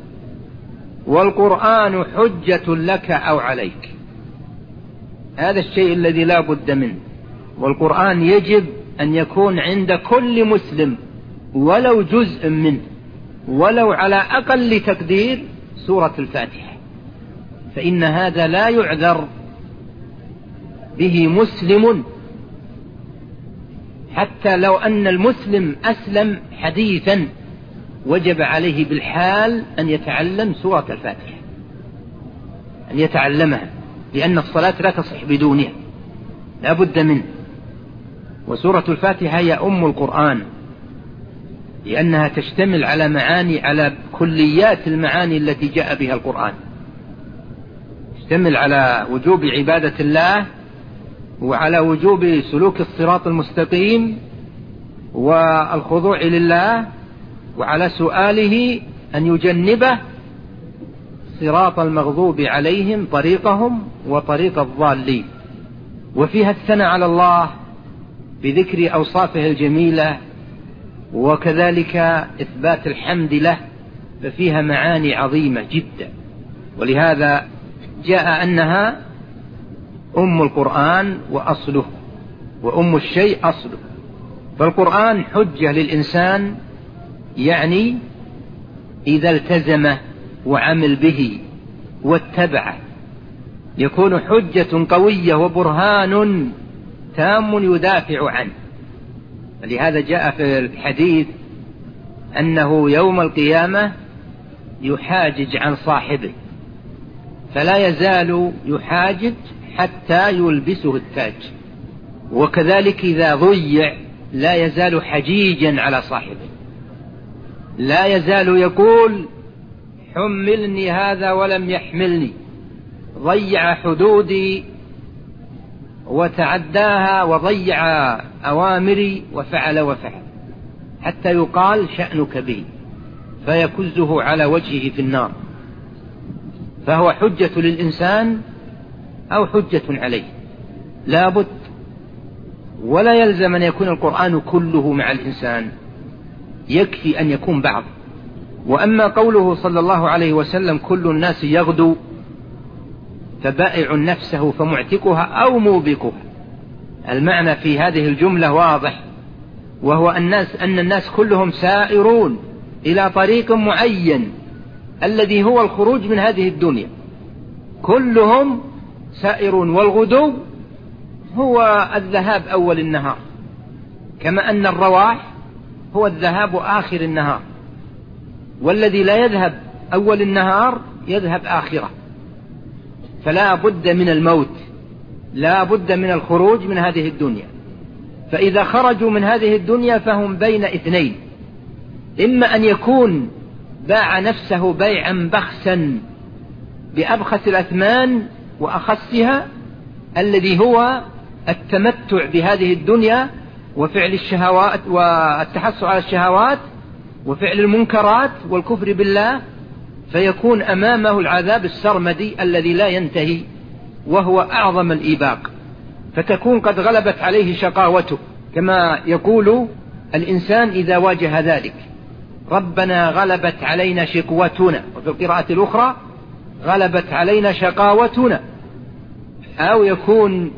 والقرآن حجة لك أو عليك، هذا الشيء الذي لا بد منه. والقرآن يجب أن يكون عند كل مسلم ولو جزء منه، ولو على أقل تقدير سورة الفاتحة، فإن هذا لا يعذر به مسلم، حتى لو أن المسلم أسلم حديثا وجب عليه بالحال أن يتعلم سورة الفاتحة، أن يتعلمها، لأن الصلاة لا تصح بدونها، لا بد منه. وسورة الفاتحة هي أم القرآن، لأنها تشتمل على معاني، على كليات المعاني التي جاء بها القرآن، تشتمل على وجوب عبادة الله، وعلى وجوب سلوك الصراط المستقيم والخضوع لله، وعلى سؤاله أن يجنبه صراط المغضوب عليهم طريقهم وطريق الضالين. وفيها الثناء على الله بذكر أوصافه الجميلة، وكذلك إثبات الحمد له، ففيها معاني عظيمة جدا. ولهذا جاء أنها أم القرآن وأصله، وأم الشيء أصله. فالقرآن حجة للإنسان، يعني إذا التزمه وعمل به واتبعه يكون حجة قوية وبرهان تام يدافع عنه. لهذا جاء في الحديث أنه يوم القيامة يحاجج عن صاحبه، فلا يزال يحاجج حتى يلبسه التاج. وكذلك إذا ضيع لا يزال حجيجا على صاحبه، لا يزال يقول: حملني هذا ولم يحملني، ضيع حدودي وتعداها وضيع أوامري وفعل، حتى يقال شأنك به، فيكزه على وجهه في النار. فهو حجة للإنسان أو حجة عليه، لا بد. ولا يلزم أن يكون القرآن كله مع الإنسان، يكفي أن يكون بعض. وأما قوله صلى الله عليه وسلم: كل الناس يغدو فبائع نفسه فمعتقها أو موبقها، المعنى في هذه الجملة واضح، وهو أن الناس كلهم سائرون إلى طريق معين الذي هو الخروج من هذه الدنيا، كلهم سائرون. والغدو هو الذهاب أول النهار، كما أن الرواح هو الذهاب آخر النهار، والذي لا يذهب أول النهار يذهب آخره. فلا بد من الموت، لا بد من الخروج من هذه الدنيا. فإذا خرجوا من هذه الدنيا فهم بين اثنين: إما أن يكون باع نفسه بيعا بخسا بأبخس الأثمان وأخسها، الذي هو التمتع بهذه الدنيا وفعل الشهوات والتحصل على الشهوات وفعل المنكرات والكفر بالله، فيكون أمامه العذاب السرمدي الذي لا ينتهي، وهو أعظم الإيباق. فتكون قد غلبت عليه شقاوته، كما يقول الإنسان إذا واجه ذلك: ربنا غلبت علينا شقوتنا، وفي القراءة الأخرى غلبت علينا شقاوتنا. أو يكون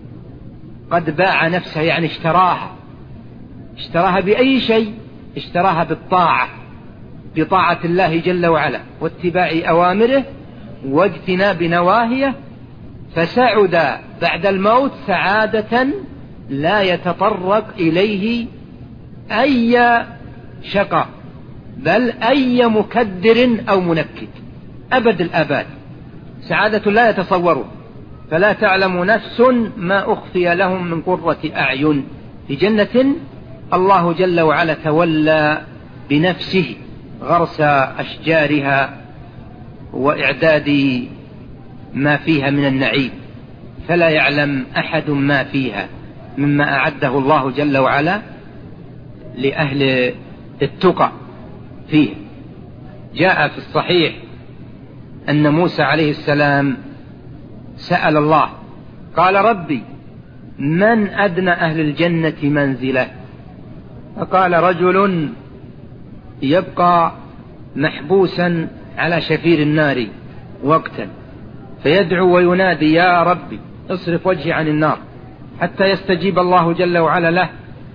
قد باع نفسه، يعني اشتراها بأي شيء، اشتراها بالطاعة، بطاعة الله جل وعلا واتباع أوامره واجتناب نواهيه، فسعد بعد الموت سعادة لا يتطرق إليه أي شقاء، بل أي مكدر أو منكد، أبد الآباد، سعادة لا يتصوره. فلا تعلم نفس ما أخفي لهم من قرة أعين، في جنة الله جل وعلا تولى بنفسه غرس أشجارها وإعداد ما فيها من النعيم، فلا يعلم أحد ما فيها مما أعده الله جل وعلا لأهل التقى فيه. جاء في الصحيح أن موسى عليه السلام سأل الله قال ربي من أدنى أهل الجنة منزلة؟ فقال رجل يبقى محبوسا على شفير النار وقتا، فيدعو وينادي يا ربي اصرف وجهي عن النار، حتى يستجيب الله جل وعلا له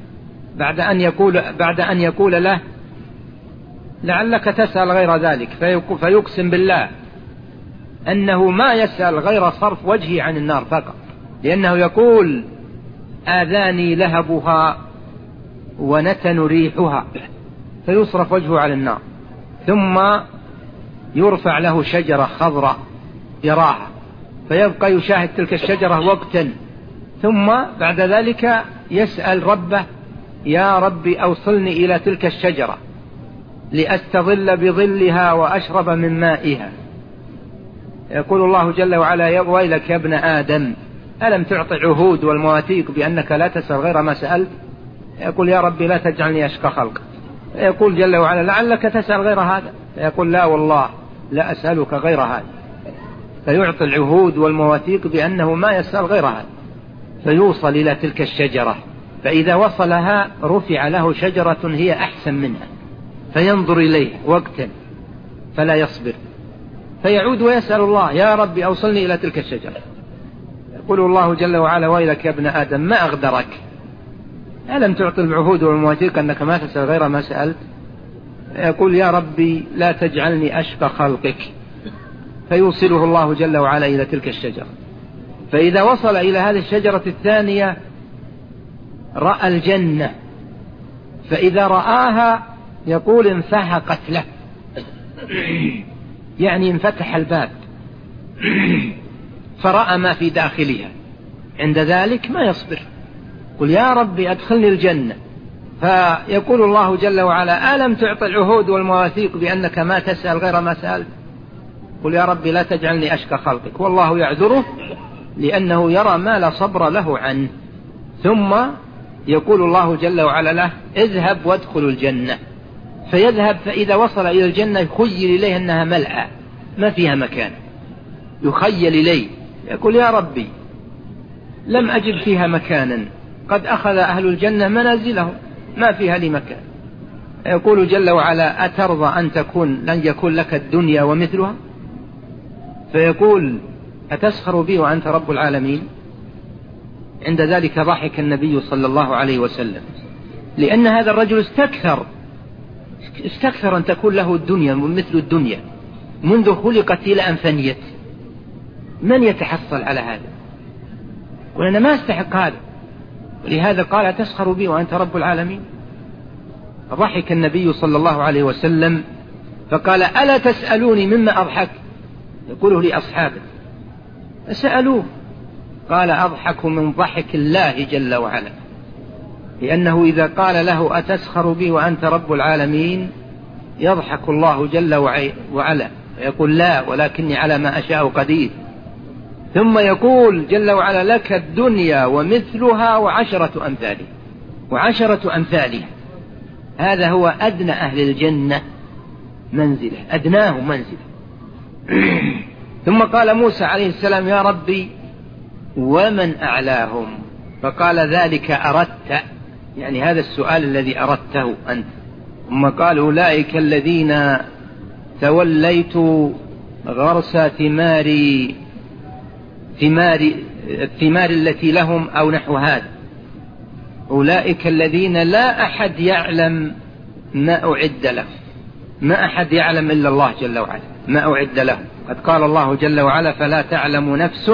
بعد أن يقول له لعلك تسأل غير ذلك، فيقسم بالله أنه ما يسأل غير صرف وجهه عن النار فقط، لأنه يقول آذاني لهبها ونتن ريحها، فيصرف وجهه على النار، ثم يرفع له شجرة خضراء يراها، فيبقى يشاهد تلك الشجرة وقتا، ثم بعد ذلك يسأل ربه يا ربي أوصلني إلى تلك الشجرة لأستظل بظلها وأشرب من مائها. يقول الله جل وعلا ويلك يا ابن آدم ألم تعطي عهود والمواثيق بأنك لا تسأل غير ما سألت؟ يقول يا ربي لا تجعلني أشقى خلقك. يقول جل وعلا لعلك تسأل غير هذا، يقول لا والله لا أسألك غير هذا، فيعطي العهود والمواثيق بأنه ما يسأل غير هذا، فيوصل إلى تلك الشجرة، فإذا وصلها رفع له شجرة هي أحسن منها، فينظر إليه وقتا فلا يصبر، فيعود ويسأل الله يا ربي أوصلني إلى تلك الشجرة. يقول الله جل وعلا ويلك يا ابن آدم ما أغدرك، ألم تعطي العهود والمواثيق أنك ما تسأل غير ما سألت؟ يقول يا ربي لا تجعلني أشقى خلقك، فيوصله الله جل وعلا إلى تلك الشجرة، فإذا وصل إلى هذه الشجرة الثانية رأى الجنة، فإذا رآها يقول انفهقت له، يعني انفتح الباب فرأى ما في داخلها، عند ذلك ما يصبر، قل يا ربي أدخلني الجنة، فيقول الله جل وعلا ألم تعطي العهود والمواثيق بأنك ما تسأل غير ما سألت؟ قل يا ربي لا تجعلني أشقى خلقك، والله يعذره لأنه يرى ما لا صبر له عنه، ثم يقول الله جل وعلا له اذهب وادخل الجنة، فيذهب، فإذا وصل إلى الجنة يخيل إليه أنها ملأى ما فيها مكان، يخيل إليه يقول يا ربي لم أجد فيها مكانا، قد أخذ أهل الجنة منازلهم ما فيها لي مكان. يقول جل وعلا أترضى أن لن يكون لك الدنيا ومثلها؟ فيقول أتسخر بي وأنت رب العالمين؟ عند ذلك ضحك النبي صلى الله عليه وسلم، لأن هذا الرجل استكثر أن تكون له الدنيا مثل الدنيا منذ خلقت إلى أن فنيت، من يتحصل على هذا؟ وأنا ما استحق هذا، ولهذا قال تسخر بي وأنت رب العالمين. ضحك النبي صلى الله عليه وسلم فقال ألا تسألوني مما أضحك؟ يقوله لأصحابه، فسألوه قال أضحك من ضحك الله جل وعلا، لأنه إذا قال له أتسخر بي وأنت رب العالمين يضحك الله جل وعلا ويقول لا ولكني على ما أشاء قدير، ثم يقول جل وعلا لك الدنيا ومثلها وعشرة أمثالها. هذا هو أدنى أهل الجنة منزلة، أدناه منزلة. ثم قال موسى عليه السلام يا ربي ومن أعلاهم؟ فقال ذلك أردت، يعني هذا السؤال الذي أردته أنت. ثم قال أولئك الذين توليت غرس الثمار التي لهم أو نحو هذا، أولئك الذين لا أحد يعلم ما أعد له، ما أحد يعلم إلا الله جل وعلا ما أعد له. قد قال الله جل وعلا فلا تعلم نفس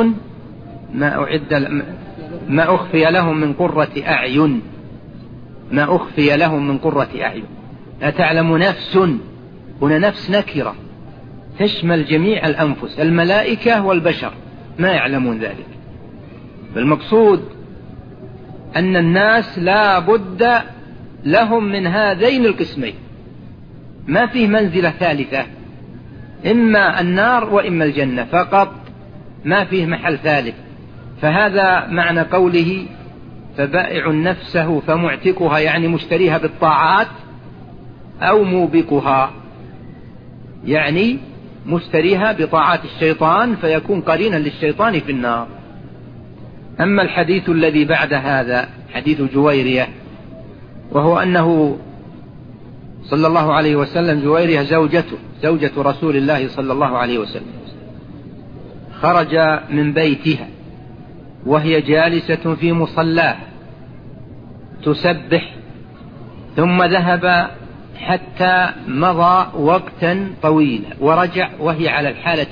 ما أخفي لهم من قرة أعين، ما أخفي لهم من قرة أعين. لا تعلم نفس، هنا نفس نكرة تشمل جميع الأنفس، الملائكة والبشر ما يعلمون ذلك. فالمقصود أن الناس لا بد لهم من هذين القسمين، ما فيه منزلة ثالثة، إما النار وإما الجنة فقط، ما فيه محل ثالث. فهذا معنى قوله فبائع نفسه فمعتقها، يعني مشتريها بالطاعات، أو موبقها يعني مشتريها بطاعات الشيطان فيكون قرينا للشيطان في النار. أما الحديث الذي بعد هذا حديث جويرية، وهو أنه صلى الله عليه وسلم، جويرية زوجة رسول الله صلى الله عليه وسلم، خرج من بيتها وهي جالسة في مصلاها تسبح، ثم ذهب حتى مضى وقتا طويلا ورجع وهي على الحالة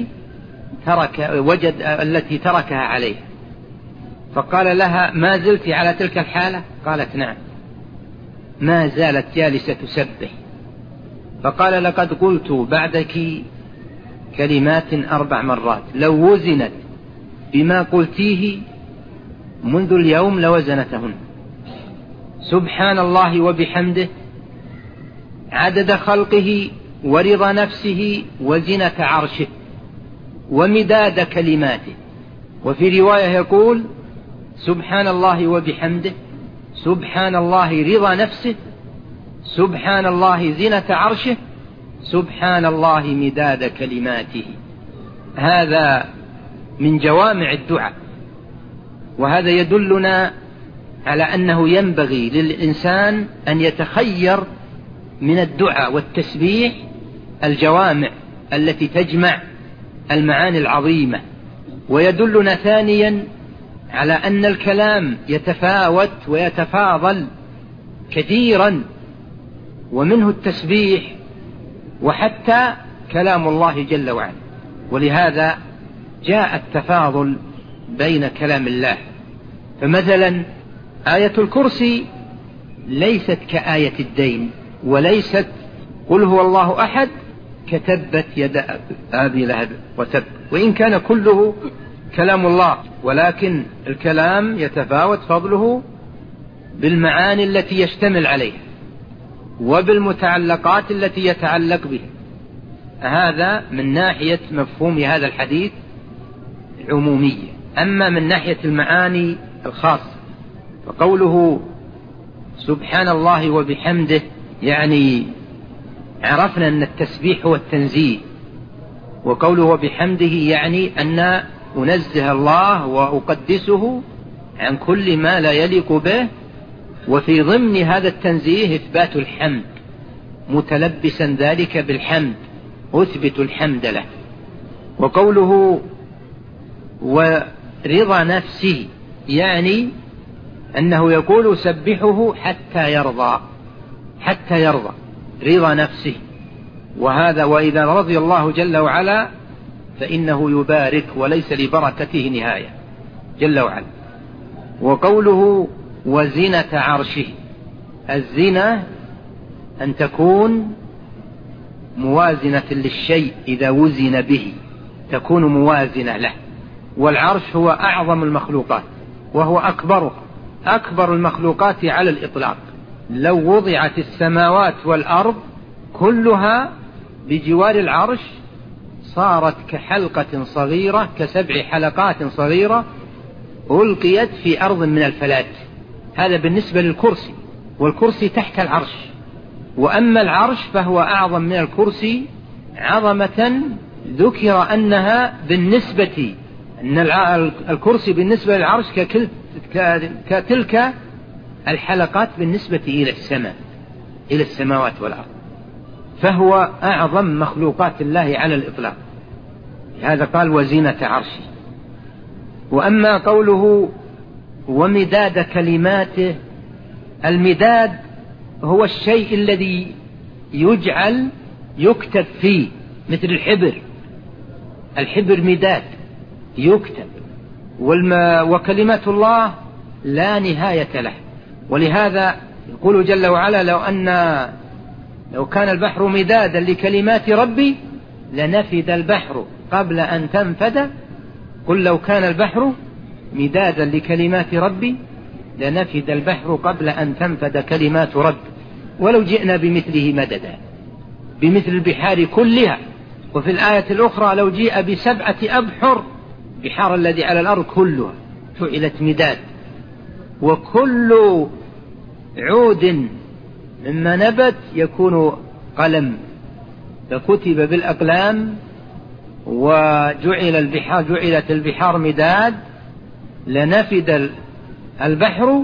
التي تركها عليها، فقال لها: ما زلت على تلك الحالة؟ قالت: نعم. ما زالت جالسة تسبح. فقال: لقد قلت بعدك كلمات 4 مرات لو وزنت بما قلتيه منذ اليوم لوزنتهن: سبحان الله وبحمده عدد خلقه ورضا نفسه وزنة عرشه ومداد كلماته. وفي رواية يقول: سبحان الله وبحمده، سبحان الله رضا نفسه، سبحان الله زنة عرشه، سبحان الله مداد كلماته. هذا من جوامع الدعاء، وهذا يدلنا على أنه ينبغي للإنسان أن يتخير من الدعاء والتسبيح الجوامع التي تجمع المعاني العظيمة. ويدلنا ثانيا على أن الكلام يتفاوت ويتفاضل كثيرا، ومنه التسبيح وحتى كلام الله جل وعلا، ولهذا جاء التفاضل بين كلام الله. فمثلا آية الكرسي ليست كآية الدين، وليست قل هو الله أحد كتبت يد أبي لهب وتب، وإن كان كله كلام الله، ولكن الكلام يتفاوت فضله بالمعاني التي يشتمل عليها وبالمتعلقات التي يتعلق بها. هذا من ناحية مفهوم هذا الحديث عمومية. أما من ناحية المعاني الخاصة فقوله سبحان الله وبحمده، يعني عرفنا أن التسبيح هو التنزيه، وقوله وبحمده يعني أن أنزه الله وأقدسه عن كل ما لا يليق به، وفي ضمن هذا التنزيه إثبات الحمد، متلبسا ذلك بالحمد، أثبت الحمد له. وقوله ورضا نفسه يعني أنه يقول سبحه حتى يرضى رضا نفسه. وهذا وإذا رضي الله جل وعلا فإنه يبارك وليس لبركته نهاية جل وعلا. وقوله وزنة عرشه، الزنة أن تكون موازنة للشيء، إذا وزن به تكون موازنة له. والعرش هو أعظم المخلوقات وهو أكبر المخلوقات على الإطلاق. لو وضعت السماوات والأرض كلها بجوار العرش صارت كحلقة صغيرة، ك7 حلقات صغيرة ألقيت في أرض من الفلات. هذا بالنسبة للكرسي، والكرسي تحت العرش. وأما العرش فهو أعظم من الكرسي عظمة، ذكر أنها بالنسبة أن الكرسي بالنسبة للعرش كتلك الحلقات بالنسبة إلى السماوات والأرض، فهو أعظم مخلوقات الله على الإطلاق. هذا قال وزينة عرشه. وأما قوله ومداد كلماته، المداد هو الشيء الذي يكتب فيه، مثل الحبر مداد يكتب، وكلمات الله لا نهاية له. ولهذا يقول جل وعلا لو كان البحر مدادا لكلمات ربي لنفد البحر قبل أن تنفد. قل لو كان البحر مدادا لكلمات ربي لنفد البحر قبل أن تنفد كلمات ربي ولو جئنا بمثله مددا، بمثل البحار كلها. وفي الآية الأخرى لو جيء ب7 أبحر، بحار الذي على الأرض كلها فعلت مداد. وكل عود مما نبت يكون قلم، فكتب بالأقلام جعلت البحار مداد لنفد البحر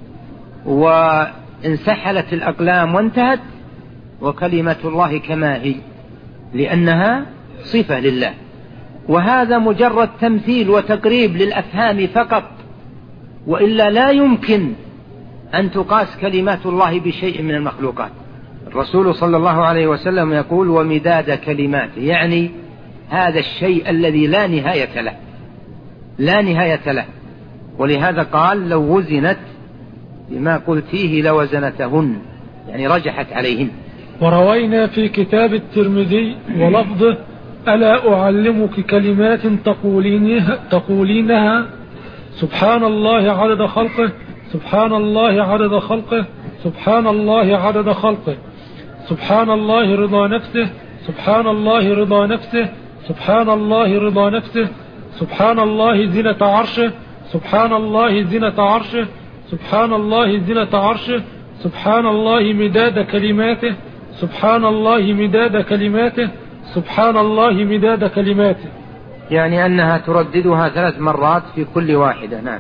وانسحلت الأقلام وانتهت، وكلمة الله كما هي، لأنها صفة لله. وهذا مجرد تمثيل وتقريب للأفهام فقط، وإلا لا يمكن أن تقاس كلمات الله بشيء من المخلوقات. الرسول صلى الله عليه وسلم يقول ومداد كلماته، يعني هذا الشيء الذي لا نهاية له، لا نهاية له. ولهذا قال لو وزنت بما قلتيه لوزنتهن، يعني رجحت عليهن. وروينا في كتاب الترمذي ولفظه ألا أعلمك كلمات تقولينها سبحان الله عدد خلقه، سبحان الله عدد خلقه، سبحان الله عدد خلقه، سبحان الله رضا نفسه، سبحان الله رضا نفسه، سبحان الله رضا نفسه، سبحان الله زنة عرشه، سبحان الله زنة عرشه، سبحان الله زنة عرشه، سبحان الله مداد كلماته، سبحان الله مداد كلماته، سبحان الله مداد كلماته، يعني أنها ترددها 3 مرات في كل واحدة. نعم.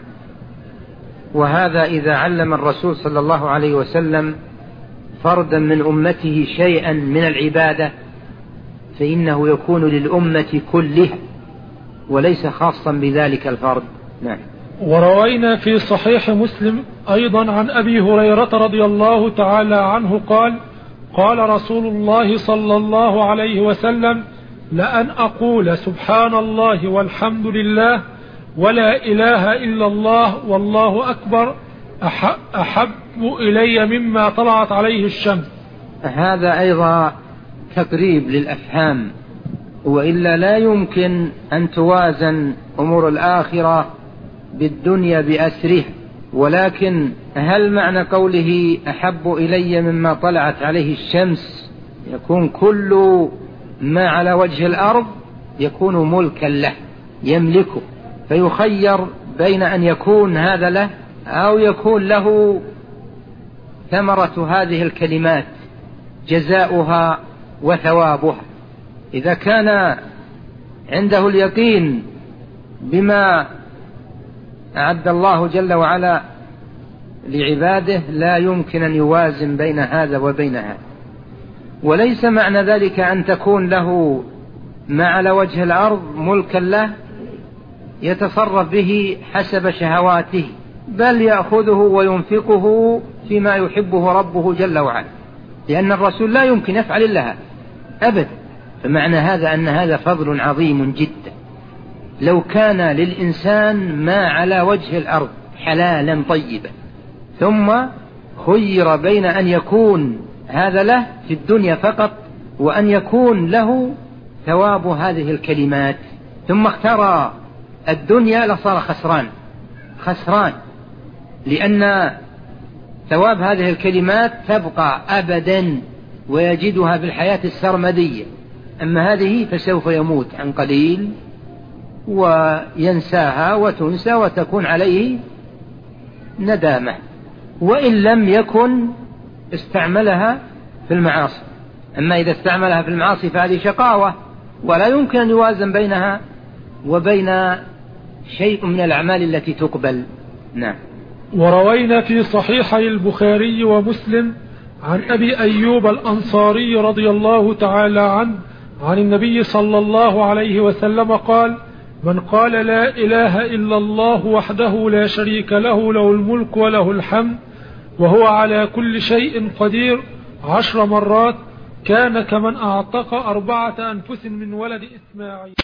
وهذا إذا علم الرسول صلى الله عليه وسلم فردا من أمته شيئا من العبادة فإنه يكون للأمة كلها وليس خاصا بذلك الفرد. نعم. وروينا في صحيح مسلم أيضا عن أبي هريرة رضي الله تعالى عنه قال قال رسول الله صلى الله عليه وسلم لأن أقول سبحان الله والحمد لله ولا إله إلا الله والله أكبر أحب إلي مما طلعت عليه الشمس. هذا أيضا تقريب للأفهام، وإلا لا يمكن أن توازن أمور الآخرة بالدنيا بأسره. ولكن هل معنى قوله أحب إلي مما طلعت عليه الشمس يكون كل ما على وجه الأرض يكون ملكا له يملكه، فيخير بين أن يكون هذا له أو يكون له ثمرة هذه الكلمات جزاؤها وثوابها. إذا كان عنده اليقين بما أعد الله جل وعلا لعباده لا يمكن أن يوازن بين هذا وبين هذا. وليس معنى ذلك أن تكون له ما على وجه الأرض ملكا له يتصرف به حسب شهواته، بل يأخذه وينفقه فيما يحبه ربه جل وعلا، لأن الرسول لا يمكن يفعل إلا أبدا. فمعنى هذا أن هذا فضل عظيم جدا. لو كان للإنسان ما على وجه الأرض حلالا طيبا ثم خير بين أن يكون هذا له في الدنيا فقط وأن يكون له ثواب هذه الكلمات ثم اختار الدنيا لصار خسران، لأن ثواب هذه الكلمات تبقى أبدا ويجدها في الحياة السرمدية، أما هذه فسوف يموت عن قليل وينساها وتنسى وتكون عليه ندامة، وإن لم يكن استعملها في المعاصي. أما إذا استعملها في المعاصي فهذه شقاوة ولا يمكن أن يوازن بينها وبين شيء من الأعمال التي تقبل. نعم. وروينا في صحيحي البخاري ومسلم عن أبي أيوب الأنصاري رضي الله تعالى عنه عن النبي صلى الله عليه وسلم قال من قال لا إله إلا الله وحده لا شريك له له الملك وله الحمد وهو على كل شيء قدير 10 مرات كان كمن أعتق 4 أنفس من ولد إسماعيل.